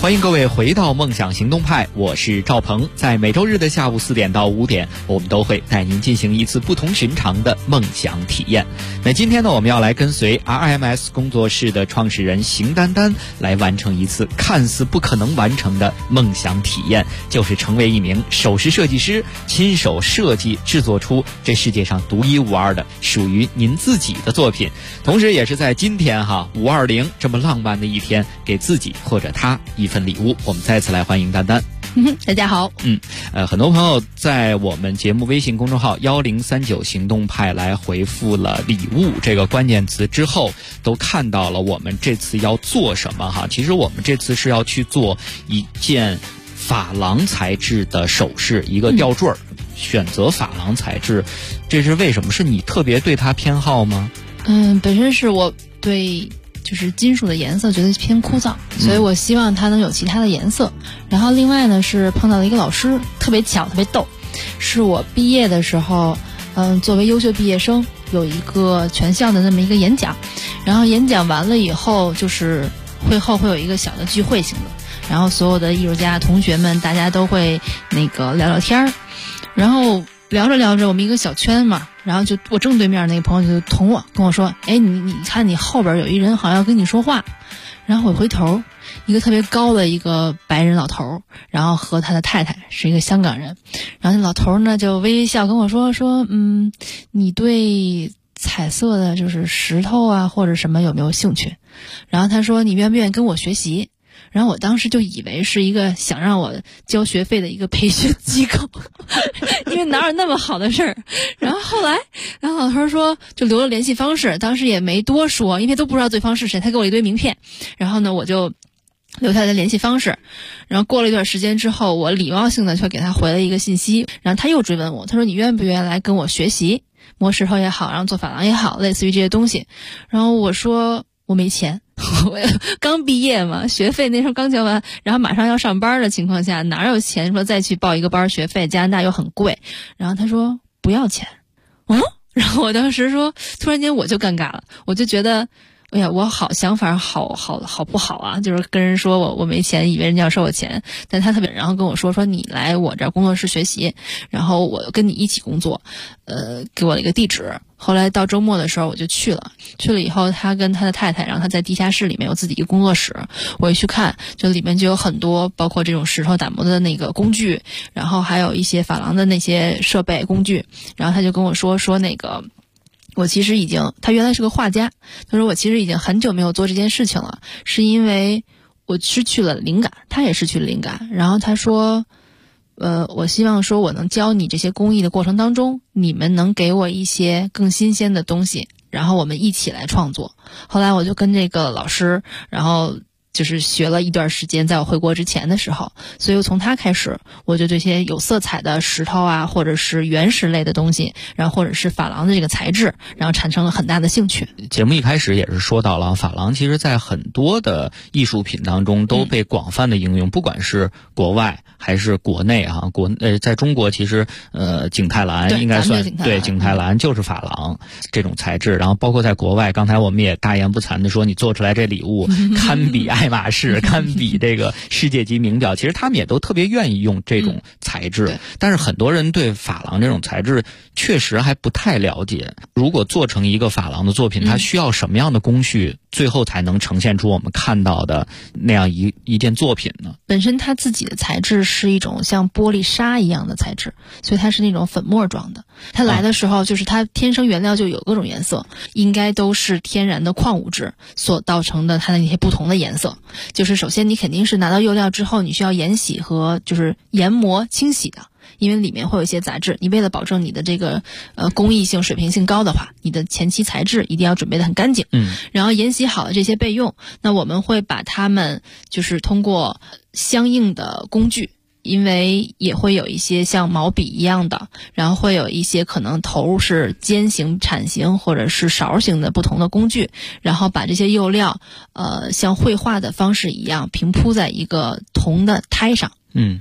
Speaker 7: 欢迎各位回到梦想行动派，我是赵鹏。在每周日的下午4点到5点，我们都会带您进行一次不同寻常的梦想体验。那今天呢，我们要来跟随 RMS 工作室的创始人邢丹丹来完成一次看似不可能完成的梦想体验，就是成为一名首饰设计师，亲手设计制作出这世界上独一无二的属于您自己的作品。同时也是在今天520这么浪漫的一天，给自己或者他一份礼物。我们再次来欢迎丹丹。
Speaker 6: 大家好。
Speaker 7: 很多朋友在我们节目微信公众号1039行动派来回复了礼物这个关键词之后，都看到了我们这次要做什么哈。其实我们这次是要去做一件珐琅材质的首饰，一个吊坠，选择珐琅材质，这是为什么？是你特别对它偏好吗？
Speaker 6: 本身是我对就是金属的颜色觉得偏枯燥，所以我希望它能有其他的颜色。然后另外呢，是碰到了一个老师，特别巧，特别逗，是我毕业的时候，作为优秀毕业生有一个全校的那么一个演讲，然后演讲完了以后，就是会后会有一个小的聚会型的，然后所有的艺术家同学们大家都会聊聊天，然后聊着聊着我们一个小圈嘛，然后就我正对面那个朋友就捅我，跟我说，你看你后边有一人好像要跟你说话。然后我回头，一个特别高的一个白人老头，然后和他的太太是一个香港人，然后那老头呢就微笑跟我说，你对彩色的就是石头啊或者什么有没有兴趣？然后他说你愿不愿意跟我学习？然后我当时就以为是一个想让我交学费的一个培训机构，因为哪有那么好的事儿。然后后来老头说就留了联系方式，当时也没多说，因为都不知道对方是谁，他给我一堆名片。然后呢，我就留下他的联系方式。然后过了一段时间之后，我礼貌性的就给他回了一个信息，然后他又追问我，他说你愿不愿意来跟我学习磨石头也好，然后做珐琅也好，类似于这些东西。然后我说我没钱。我刚毕业嘛，学费那时候刚交完，然后马上要上班的情况下，哪有钱说再去报一个班学费？加拿大又很贵。然后他说不要钱。然后我当时说，突然间我就尴尬了，我就觉得，哎呀，我想法好不好啊？就是跟人说我没钱，以为人家要收我钱，但他特别，然后跟我说你来我这儿工作室学习，然后我跟你一起工作，给我了一个地址。后来到周末的时候我就去了以后，他跟他的太太，然后他在地下室里面有自己一个工作室，我一去看，就里面就有很多包括这种石头打磨的那个工具，然后还有一些珐琅的那些设备工具。然后他就跟我说我其实他原来是个画家，他说我其实已经很久没有做这件事情了，是因为我失去了灵感，他也失去了灵感。然后他说我希望说我能教你这些工艺的过程当中，你们能给我一些更新鲜的东西，然后我们一起来创作。后来我就跟这个老师，然后就是学了一段时间，在我回国之前的时候，所以从他开始，我就对这些有色彩的石头啊，或者是原石类的东西，然后或者是珐琅的这个材质，然后产生了很大的兴趣。
Speaker 7: 节目一开始也是说到了，珐琅其实在很多的艺术品当中都被广泛的应用，不管是国外还是国内在中国其实景泰蓝应该算对，景泰蓝就是珐琅这种材质，然后包括在国外，刚才我们也大言不惭的说，你做出来这礼物堪比爱马仕，堪比这个世界级名表，其实他们也都特别愿意用这种材质。但是很多人对珐琅这种材质确实还不太了解。如果做成一个珐琅的作品，它需要什么样的工序，最后才能呈现出我们看到的那样一件作品呢？
Speaker 6: 本身它自己的材质是一种像玻璃砂一样的材质，所以它是那种粉末状的。它来的时候就是它天生原料就有各种颜色，应该都是天然的矿物质所造成的它的那些不同的颜色。就是首先你肯定是拿到釉料之后，你需要研洗和就是研磨清洗的，因为里面会有一些杂质，你为了保证你的这个工艺性水平性高的话，你的前期材质一定要准备得很干净。然后研洗好了这些备用，那我们会把它们就是通过相应的工具，因为也会有一些像毛笔一样的，然后会有一些可能头是尖形、铲形或者是勺形的不同的工具，然后把这些釉料像绘画的方式一样平铺在一个铜的胎上。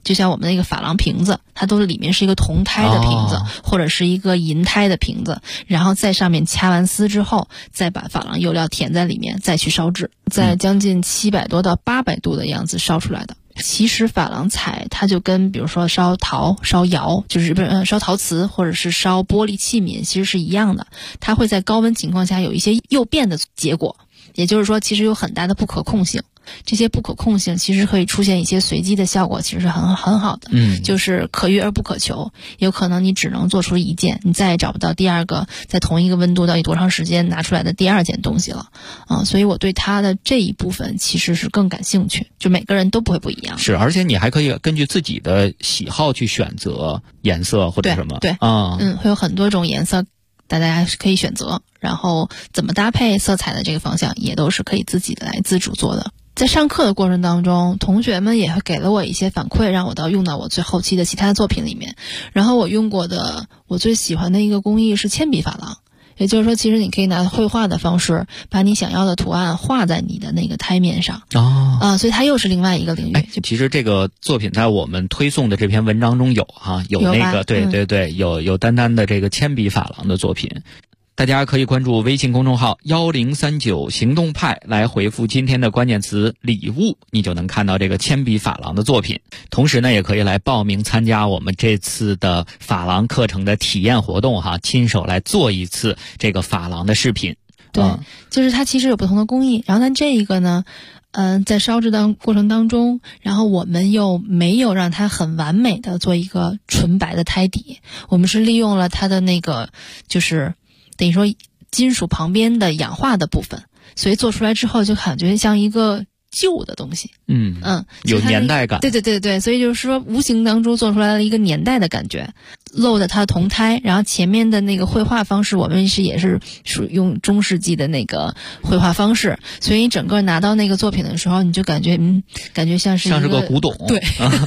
Speaker 6: 就像我们那个珐琅瓶子，它都是里面是一个铜胎的瓶子，或者是一个银胎的瓶子，然后在上面掐完丝之后，再把珐琅釉料填在里面，再去烧制，在将近700多到800度的样子烧出来的。其实珐琅彩它就跟比如说烧陶、烧窑，就是烧陶瓷或者是烧玻璃器皿，其实是一样的，它会在高温情况下有一些釉变的结果，也就是说其实有很大的不可控性。这些不可控性其实可以出现一些随机的效果，其实是很好的，就是可遇而不可求。有可能你只能做出一件，你再也找不到第二个在同一个温度到底多长时间拿出来的第二件东西了所以我对它的这一部分其实是更感兴趣，就每个人都不会不一样。
Speaker 7: 是，而且你还可以根据自己的喜好去选择颜色或者什么。
Speaker 6: 对会有很多种颜色大家可以选择，然后怎么搭配色彩的这个方向也都是可以自己来自主做的。在上课的过程当中，同学们也会给了我一些反馈，让我用到我最后期的其他作品里面。然后我用过的我最喜欢的一个工艺是铅笔珐琅，也就是说其实你可以拿绘画的方式把你想要的图案画在你的那个胎面上所以它又是另外一个领域。
Speaker 7: 其实这个作品在我们推送的这篇文章中有那个对有丹丹的这个铅笔珐琅的作品。大家可以关注微信公众号1039行动派，来回复今天的关键词礼物，你就能看到这个铅笔珐琅的作品。同时呢，也可以来报名参加我们这次的珐琅课程的体验活动亲手来做一次这个珐琅的饰品。
Speaker 6: 对，就是它其实有不同的工艺，然后但这一个呢在烧制的过程当中，然后我们又没有让它很完美的做一个纯白的胎底，我们是利用了它的那个就是等于说金属旁边的氧化的部分，所以做出来之后就感觉像一个旧的东西。
Speaker 7: 有年代感。
Speaker 6: 对，所以就是说无形当中做出来了一个年代的感觉，露的它的铜胎，然后前面的那个绘画方式我们也是用中世纪的那个绘画方式，所以你整个拿到那个作品的时候，你就感觉像是
Speaker 7: 个古董。
Speaker 6: 对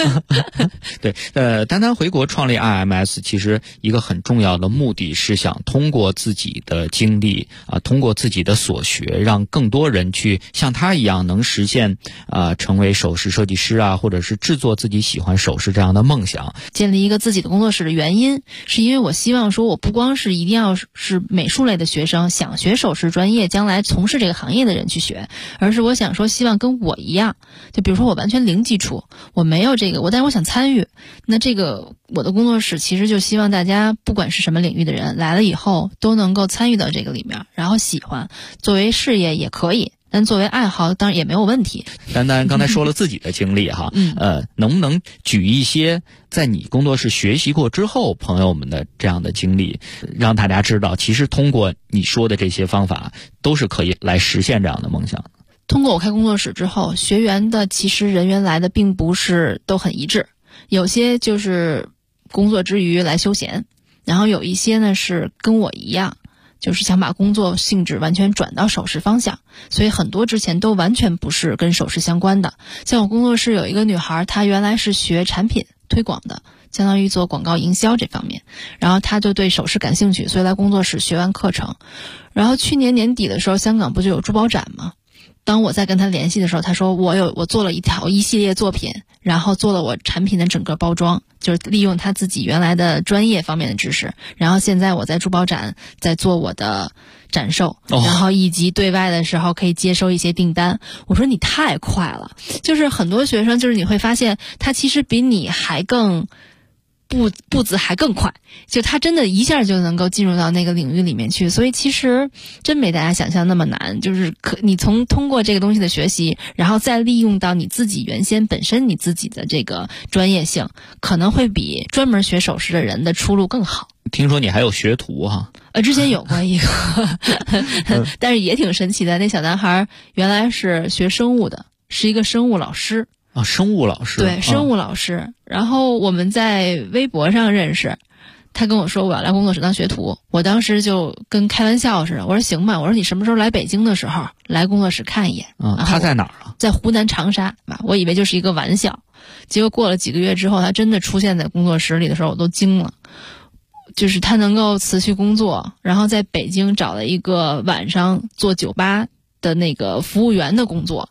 Speaker 7: 对，丹丹回国创立 IMS 其实一个很重要的目的是想通过自己的经历通过自己的所学，让更多人去像他一样能实现成为首饰设计师或者是制作自己喜欢首饰这样的梦想。
Speaker 6: 建立一个自己的工作室的原因是因为我希望说我不光是一定要是美术类的学生，想学首饰专业将来从事这个行业的人去学，而是我想说希望跟我一样，就比如说我完全零基础，我没有这个但是我想参与，那这个我的工作室其实就希望大家不管是什么领域的人来了以后都能够参与到这个里面，然后喜欢，作为事业也可以，但作为爱好当然也没有问题。
Speaker 7: 丹丹刚才说了自己的经历能不能举一些在你工作室学习过之后朋友们的这样的经历，让大家知道其实通过你说的这些方法都是可以来实现这样的梦想的。
Speaker 6: 通过我开工作室之后，学员的其实人员来的并不是都很一致，有些就是工作之余来休闲，然后有一些呢是跟我一样就是想把工作性质完全转到首饰方向，所以很多之前都完全不是跟首饰相关的。像我工作室有一个女孩，她原来是学产品推广的，相当于做广告营销这方面，然后她就对首饰感兴趣，所以来工作室学完课程。然后去年年底的时候，香港不就有珠宝展吗？当我在跟他联系的时候，他说我做了一系列作品，然后做了我产品的整个包装，就是利用他自己原来的专业方面的知识，然后现在我在珠宝展在做我的展售，然后以及对外的时候可以接收一些订单。我说你太快了，就是很多学生就是你会发现他其实比你还更步子还更快，就他真的一下就能够进入到那个领域里面去，所以其实真没大家想象那么难，就是你通过这个东西的学习，然后再利用到你自己原先本身你自己的这个专业性，可能会比专门学首饰的人的出路更好。
Speaker 7: 听说你还有学徒
Speaker 6: 之前有过一个但是也挺神奇的，那小男孩原来是学生物的，是一个生物老师
Speaker 7: 生物老师。
Speaker 6: 对，生物老师。然后我们在微博上认识，他跟我说我要来工作室当学徒，我当时就跟开玩笑似的，我说行吧，我说你什么时候来北京的时候来工作室看一眼。
Speaker 7: 他在哪儿
Speaker 6: 在湖南长沙，我以为就是一个玩笑，结果过了几个月之后，他真的出现在工作室里的时候，我都惊了。就是他能够辞去工作，然后在北京找了一个晚上做酒吧的那个服务员的工作。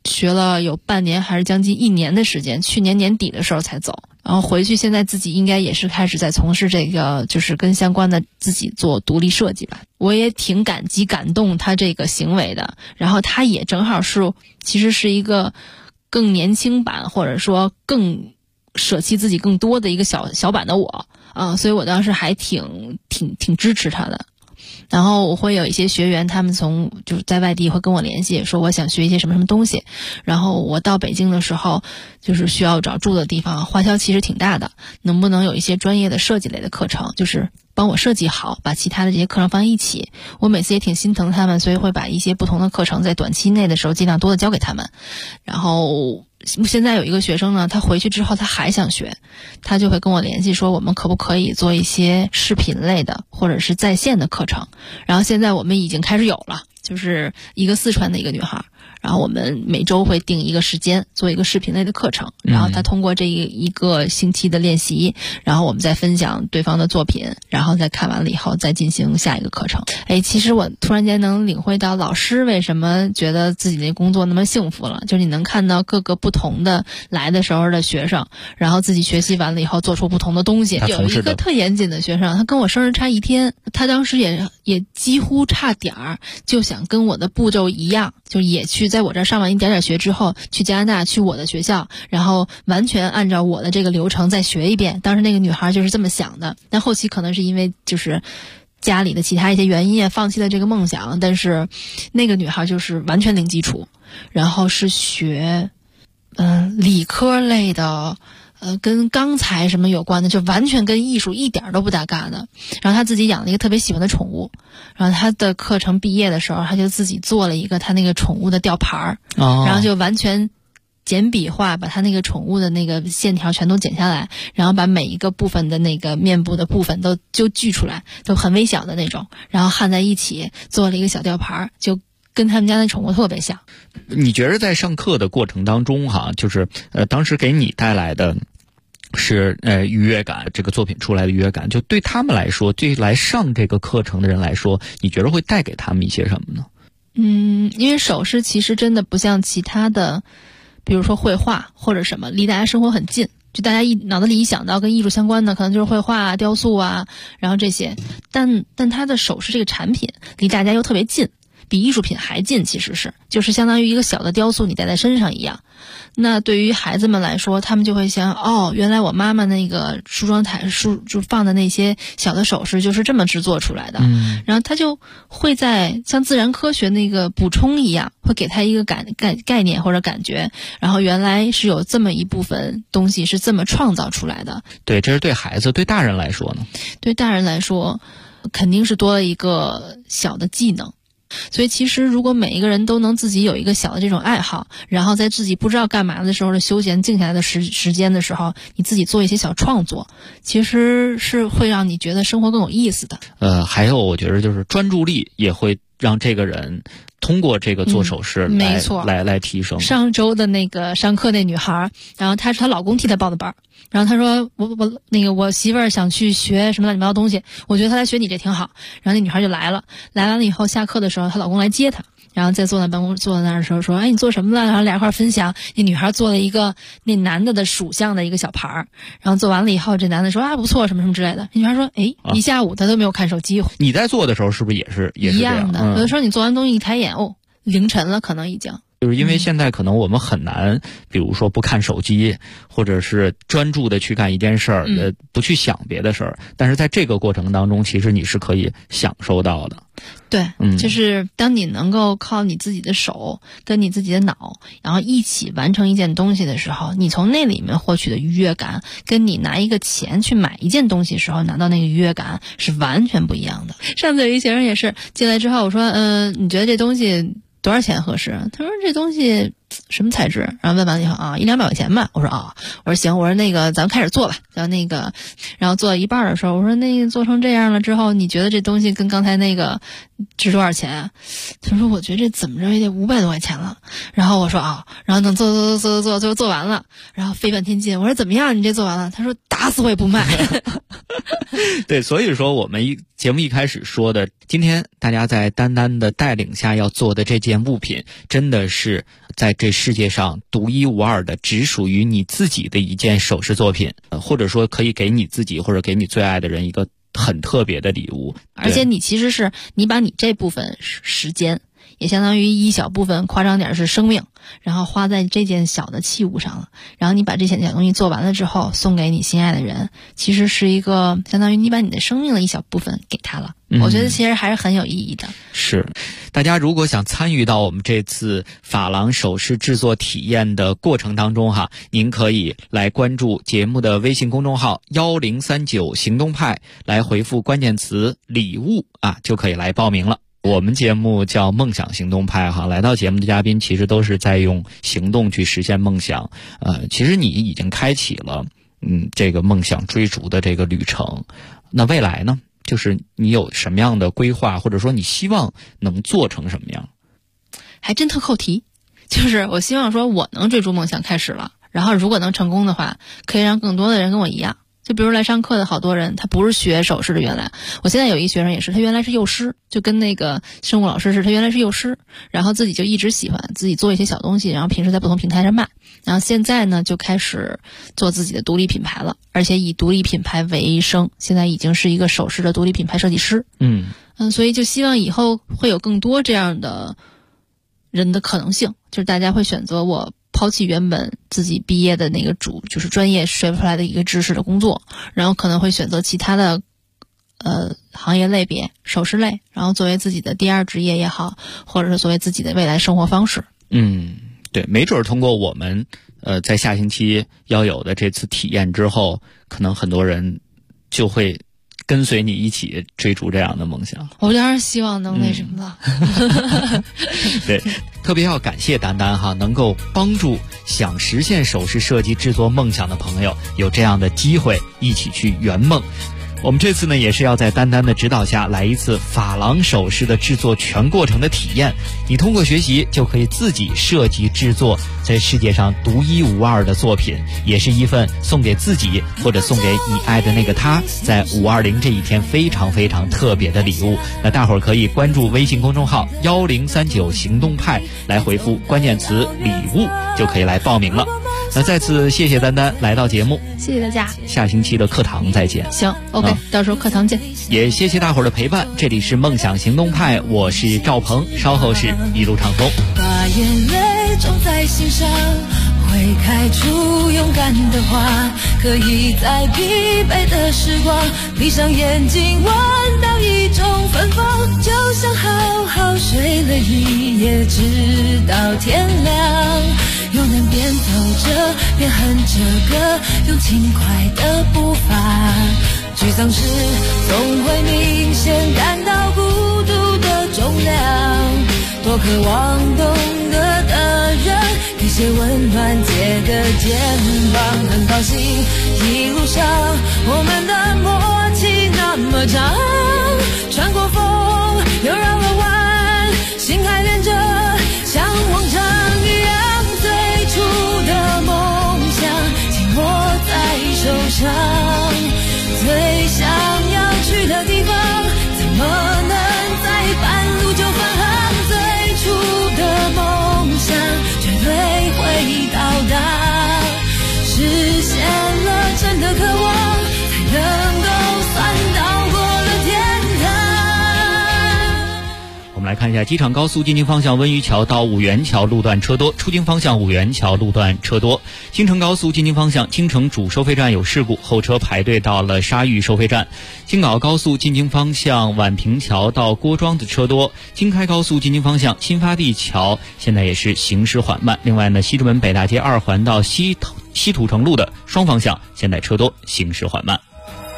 Speaker 6: 学了有半年还是将近1年的时间，去年年底的时候才走。然后回去现在自己应该也是开始在从事这个就是跟相关的自己做独立设计吧。我也挺感激感动他这个行为的，然后他也正好是其实是一个更年轻版或者说更舍弃自己更多的一个小版的我所以我当时还挺支持他的。然后我会有一些学员，他们就是在外地会跟我联系，说我想学一些什么东西。然后我到北京的时候，就是需要找住的地方，花销其实挺大的，能不能有一些专业的设计类的课程，就是帮我设计好，把其他的这些课程放在一起。我每次也挺心疼他们，所以会把一些不同的课程在短期内的时候尽量多的教给他们。然后现在有一个学生呢，他回去之后他还想学，他就会跟我联系说我们可不可以做一些视频类的或者是在线的课程。然后现在我们已经开始有了，就是一个四川的一个女孩，然后我们每周会定一个时间做一个视频类的课程，然后她通过这一个星期的练习，然后我们再分享对方的作品，然后再看完了以后再进行下一个课程。其实我突然间能领会到老师为什么觉得自己的工作那么幸福了，就是你能看到各个不同的来的时候的学生，然后自己学习完了以后做出不同的东西。有一个特严谨的学生，他跟我生日差1天，他当时也几乎差点就想跟我的步骤一样，就也去在我这儿上完一点学之后去加拿大去我的学校，然后完全按照我的这个流程再学一遍。当时那个女孩就是这么想的，但后期可能是因为就是家里的其他一些原因放弃了这个梦想。但是那个女孩就是完全零基础，然后是学理科类的，跟钢材什么有关的，就完全跟艺术一点都不搭嘎的。然后他自己养了一个特别喜欢的宠物，然后他的课程毕业的时候，他就自己做了一个他那个宠物的吊牌然后就完全简笔画，把他那个宠物的那个线条全都剪下来，然后把每一个部分的那个面部的部分都就锯出来，都很微小的那种，然后焊在一起做了一个小吊牌，就跟他们家的宠物特别像。
Speaker 7: 你觉得在上课的过程当中就是当时给你带来的是愉悦感，这个作品出来的愉悦感，就对他们来说，对来上这个课程的人来说，你觉得会带给他们一些什么呢？
Speaker 6: 因为首饰其实真的不像其他的比如说绘画或者什么，离大家生活很近，就大家脑子里一想到跟艺术相关的可能就是绘画啊、雕塑啊，然后这些，但它的首饰这个产品离大家又特别近，比艺术品还近，其实是就是相当于一个小的雕塑你戴在身上一样。那对于孩子们来说，他们就会想，原来我妈妈那个梳妆台就放的那些小的首饰就是这么制作出来的。然后他就会在像自然科学那个补充一样，会给他一个概念或者感觉，然后原来是有这么一部分东西是这么创造出来的。
Speaker 7: 对，这是对孩子。对大人来说呢？
Speaker 6: 对大人来说肯定是多了一个小的技能。所以其实如果每一个人都能自己有一个小的这种爱好，然后在自己不知道干嘛的时候的休闲静下来的时间的时候，你自己做一些小创作，其实是会让你觉得生活更有意思的。
Speaker 7: 还有我觉得就是专注力也会让这个人通过这个做首饰
Speaker 6: 没错
Speaker 7: 来提升。
Speaker 6: 上周的那个上课那女孩，然后她是她老公替她报的班，然后她说我媳妇儿想去学什么乱七八糟东西，我觉得她来学你这挺好。然后那女孩就来完了以后，下课的时候她老公来接她，然后在坐在那儿的时候说，你做什么了？然后俩一块分享，那女孩做了一个那男的属相的一个小牌儿，然后做完了以后，这男的说不错什么什么之类的。那女孩说一下午她都没有看手机。
Speaker 7: 你在做的时候是不是也是
Speaker 6: 一样的？有的时候你做完东西一抬眼凌晨了，可能已经。
Speaker 7: 就是因为现在可能我们很难，比如说不看手机，或者是专注的去干一件事儿，不去想别的事儿。但是在这个过程当中，其实你是可以享受到的。
Speaker 6: 对，就是当你能够靠你自己的手跟你自己的脑，然后一起完成一件东西的时候，你从那里面获取的愉悦感，跟你拿一个钱去买一件东西的时候拿到那个愉悦感是完全不一样的。上次有一学生也是进来之后，我说你觉得这东西多少钱合适？他说这东西什么材质？然后问完了以后100-200块钱吧。我说我说行，我说那个咱们开始做吧。然后做到一半的时候，我说那个做成这样了之后，你觉得这东西跟刚才那个值多少钱啊？他说我觉得这怎么着也得500多块钱了。然后我说然后等做，最后做完了，然后费半天劲。我说怎么样？你这做完了？他说打死我也不卖。
Speaker 7: 对，所以说我们节目一开始说的，今天大家在丹丹的带领下要做的这件物品，真的是在这世界上独一无二的只属于你自己的一件首饰作品，或者说可以给你自己或者给你最爱的人一个很特别的礼物。
Speaker 6: 而且你其实是你把你这部分时间，也相当于一小部分，夸张点是生命，然后花在这件小的器物上了，然后你把这些小东西做完了之后送给你心爱的人，其实是一个相当于你把你的生命的一小部分给他了。我觉得其实还是很有意义的。
Speaker 7: 是，大家如果想参与到我们这次珐琅首饰制作体验的过程当中哈，您可以来关注节目的微信公众号1039行动派，来回复关键词礼物啊，就可以来报名了。我们节目叫梦想行动派哈，来到节目的嘉宾其实都是在用行动去实现梦想。其实你已经开启了这个梦想追逐的这个旅程。那未来呢？就是你有什么样的规划，或者说你希望能做成什么样？
Speaker 6: 还真特扣题。就是我希望说我能追逐梦想开始了，然后如果能成功的话，可以让更多的人跟我一样。就比如来上课的好多人，他不是学首饰的，原来我现在有一学生也是，他原来是幼师，就跟那个生物老师是，他原来是幼师，然后自己就一直喜欢自己做一些小东西，然后平时在不同平台上卖，然后现在呢就开始做自己的独立品牌了，而且以独立品牌为生，现在已经是一个首饰的独立品牌设计师。所以就希望以后会有更多这样的人的可能性，就是大家会选择我抛弃原本自己毕业的那个就是专业学不出来的一个知识的工作，然后可能会选择其他的行业类别，首饰类，然后作为自己的第二职业也好，或者是作为自己的未来生活方式。
Speaker 7: 对，没准通过我们在下星期要有的这次体验之后，可能很多人就会跟随你一起追逐这样的梦想。
Speaker 6: 我当然希望能那什么了。
Speaker 7: 对，特别要感谢丹丹哈，能够帮助想实现首饰设计制作梦想的朋友有这样的机会一起去圆梦。我们这次呢也是要在丹丹的指导下来一次珐琅首饰的制作全过程的体验，你通过学习就可以自己设计制作在世界上独一无二的作品，也是一份送给自己或者送给你爱的那个他在520这一天非常非常特别的礼物。那大伙儿可以关注微信公众号1039行动派，来回复关键词礼物就可以来报名了。那再次谢谢丹丹来到节目，
Speaker 6: 谢谢大家，
Speaker 7: 下星期的课堂再见。
Speaker 6: 行 OK，到时候课堂见。
Speaker 7: 也谢谢大伙儿的陪伴，这里是梦想行动派，我是赵鹏，稍后是一路畅通。
Speaker 17: 把眼泪种在心上，会开出勇敢的花，可以在疲惫的时光闭上眼睛闻到一种芬芳，就像好好睡了一夜直到天亮，又能边走着边哼着歌，用轻快的步伐，沮丧时总会明显感到孤独的重量，多渴望懂得的人给些温暖，借个肩膀，很高兴一路上我们的默契那么长，穿过风又绕了弯，心还连着像往常一样，最初的梦想紧握在手上，最想要去的地方怎么能在半路就返航，最初的梦想绝对会到达，实现了真的渴望，才能够算到过了天堂。
Speaker 7: 我们来看一下机场高速进京方向温榆桥到五元桥路段车多，出京方向五元桥路段车多。京承高速进京方向京承主收费站有事故，后车排队到了沙峪收费站。京港澳高速进京方向宛平桥到郭庄的车多。京开高速进京方向新发地桥现在也是行驶缓慢。另外呢，西直门北大街2环到西土城路的双方向现在车多，行驶缓慢。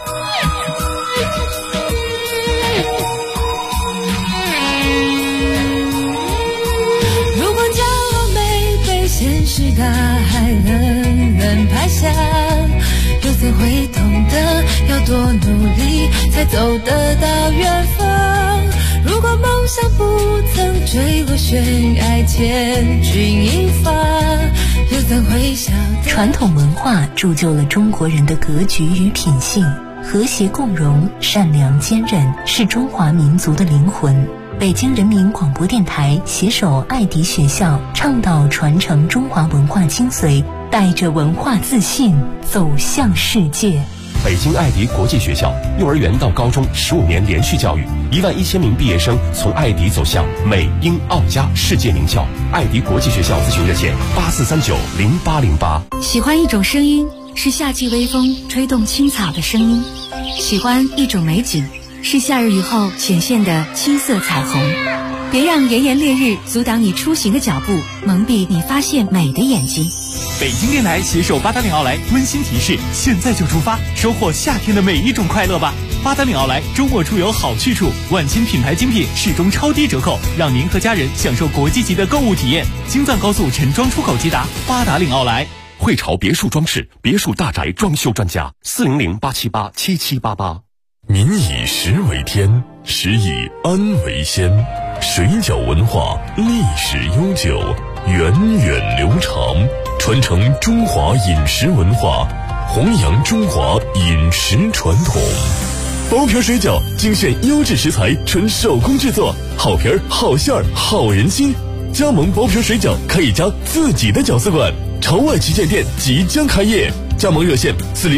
Speaker 17: 现实大海冷拍下，又怎会懂得要多努力才走得到远方，如果梦想不曾坠落悬崖，千钧一发，又怎会晓得
Speaker 18: 传统文化铸就了中国人的格局与品性，和谐共荣，善良坚韧是中华民族的灵魂。 北京人民广播电台携手爱迪学校，倡导传承中华文化精髓，带着文化自信走向世界。
Speaker 16: 北京爱迪国际学校幼儿园到高中15年连续教育，11000名毕业生从爱迪走向美英澳加世界名校。爱迪国际学校咨询热线84390808。
Speaker 19: 喜欢一种声音，是夏季微风吹动青草的声音；喜欢一种美景，是夏日雨后显现的青色彩虹。别让炎炎烈日阻挡你出行的脚步，蒙蔽你发现美的眼睛。
Speaker 15: 北京电台携手八达岭奥莱温馨提示：现在就出发，收获夏天的每一种快乐吧！八达岭奥莱周末出游好去处，万千品牌精品始终超低折扣，让您和家人享受国际级的购物体验。京藏高速陈庄出口捷达，八达岭奥莱。
Speaker 16: 汇潮别墅装饰别墅大宅装修专家，400-878-7788。
Speaker 20: 民以食为天，食以安为先。水饺文化历史悠久，源远流长，传承中华饮食文化，弘扬中华饮食传统。包皮水饺精选优质食材，纯手工制作，好皮儿、好馅儿、好人心。加盟包皮水饺可以加自己的饺子馆。朝外旗舰店即将开业，加盟热线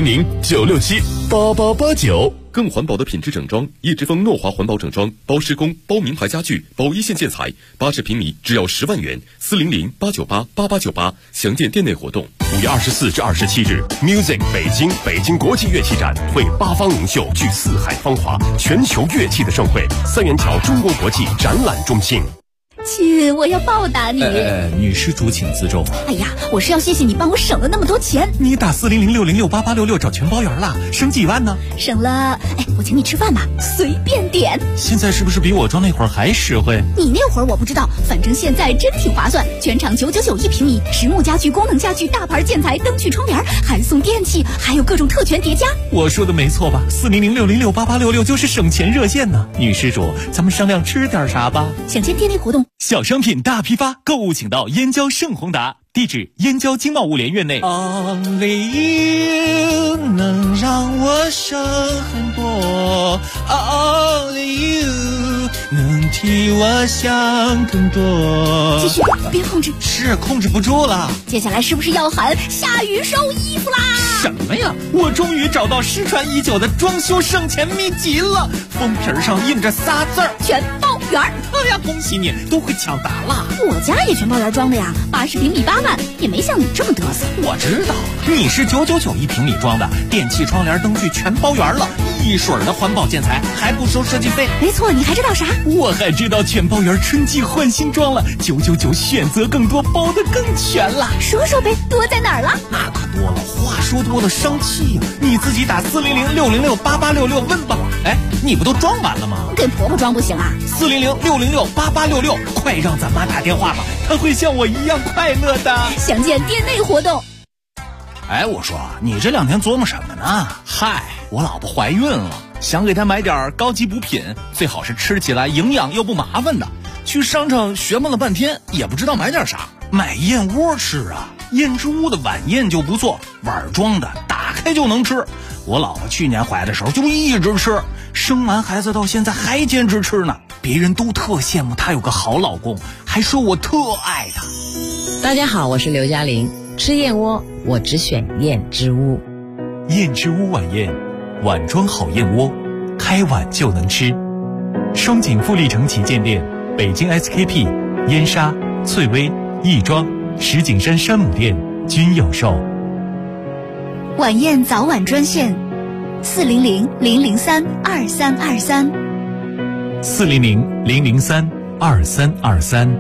Speaker 20: 400-967-8889。
Speaker 1: 更环保的品质整装，叶之峰诺华环保整装，包施工、包名牌家具、包一线建材，80平米只要10万元，400-898-8898，详见店内活动。
Speaker 16: 5月24至27日 ，Music 北京国际乐器展会8方名秀聚四海芳华，全球乐器的盛会，三元桥中国国际展览中心。
Speaker 9: 亲，我要报答你。
Speaker 15: 女施主请自重。
Speaker 9: 哎呀，我是要谢谢你帮我省了那么多钱。
Speaker 15: 你打400-606-8866找全包圆了，省几万呢？
Speaker 9: 省了，我请你吃饭吧，随便点。
Speaker 15: 现在是不是比我装那会儿还实惠？
Speaker 9: 你那会儿我不知道，反正现在真挺划算。全场999一平米，实木家具、功能家具、大牌建材、灯具、窗帘，还送电器，还有各种特权叠加。
Speaker 15: 我说的没错吧？400-606-8866就是省钱热线呢。女施主，咱们商量吃点啥吧？
Speaker 9: 想见店内活动。
Speaker 15: 小商品大批发，购物请到燕郊盛宏达，地址燕郊经贸物联院内。
Speaker 21: Only you 能让我省很多 ，Only you 能替我想更多。
Speaker 9: 继续，别控制，
Speaker 21: 是控制不住了。
Speaker 9: 接下来是不是要喊下雨收衣服啦？
Speaker 15: 什么呀？我终于找到失传已久的装修省钱秘籍了，封皮上印着仨字儿：
Speaker 9: 全包圆。
Speaker 15: 哎呀，恭喜你，都会抢答了。
Speaker 9: 我家也全包圆装的呀，80平米8万，也没像你这么嘚瑟。
Speaker 15: 我知道，你是999一平米装的，电器、窗帘、灯具全包圆了，一水儿的环保建材，还不收设计费。
Speaker 9: 没错，你还知道啥？
Speaker 15: 我还知道全包圆春季换新装了，999选择更多，包得更全了。
Speaker 9: 说说呗，多在哪儿了？
Speaker 15: 那可多了，话说多了伤气呀。你自己打400-606-8866问吧。你不都装完了吗？
Speaker 9: 给婆婆装不行啊
Speaker 15: ？400-606-8866，快让咱妈打电话吧，她会像我一样快乐的。
Speaker 9: 详见店内活动。
Speaker 21: 我说你这2天琢磨什么呢？
Speaker 15: 嗨，我老婆怀孕了，想给她买点高级补品，最好是吃起来营养又不麻烦的。去商场学问了半天，也不知道买点啥。
Speaker 21: 买燕窝吃啊，燕之屋的晚宴就不错，碗装的，打开就能吃。我老婆去年怀的时候就一直吃，生完孩子到现在还坚持吃呢。别人都特羡慕她有个好老公，还说我特爱她。
Speaker 14: 大家好，我是刘嘉玲。吃燕窝，我只选燕之屋。
Speaker 15: 燕之屋晚宴，碗装好燕窝，开碗就能吃。双井富力城旗舰店、北京 SKP、燕莎、翠微、亦庄、石景山山姆店均有售。
Speaker 9: 晚宴早晚专线：400-003-2323。
Speaker 15: 400-003-2323。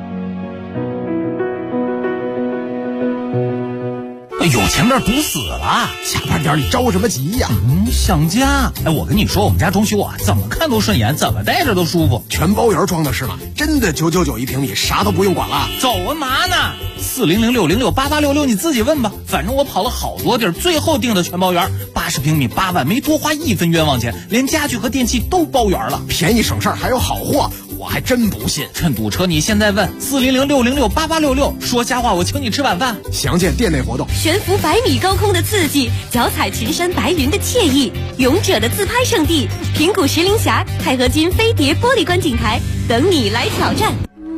Speaker 21: 有前面堵死了，
Speaker 22: 下班点你着什么急呀？
Speaker 21: 想家。我跟你说，我们家装修啊，怎么看都顺眼，怎么待着都舒服。
Speaker 22: 全包圆装的是吗？真的999一平米，啥都不用管了。
Speaker 21: 走啊嘛呢？400-606-8866，你自己问吧。反正我跑了好多地儿，最后定的全包圆，80平米8万，没多花1分冤枉钱，连家具和电器都包圆了，
Speaker 22: 便宜省事儿还有好货。 我还真不信。
Speaker 21: 趁堵车，你现在问400-606-8866，说瞎话我请你吃晚饭。
Speaker 22: 详见店内活动。
Speaker 13: 悬浮100米高空的刺激，脚踩群山白云的惬意，勇者的自拍圣地平谷石林峡钛合金飞碟玻璃观景台，等你来挑战。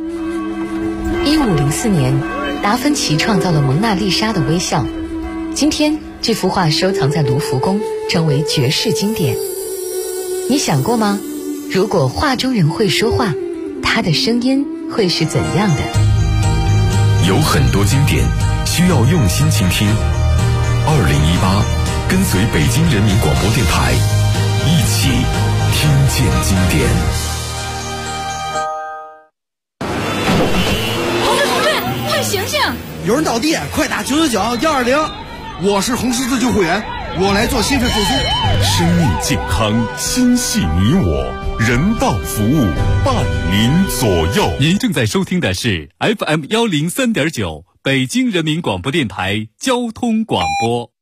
Speaker 18: 1504年，达芬奇创造了蒙娜丽莎的微笑。今天，这幅画收藏在卢浮宫，成为绝世经典。你想过吗？如果画中人会说话，他的声音会是怎样的？
Speaker 1: 有很多经典需要用心倾听。2018，跟随北京人民广播电台，一起听见经典。
Speaker 9: 同志，快醒醒！
Speaker 22: 有人倒地，快打999-120。我是红十字救护员，我来做心肺复苏。
Speaker 20: 生命健康，心系你我，人道服务伴您左右。
Speaker 15: 您正在收听的是 FM103.9北京人民广播电台交通广播。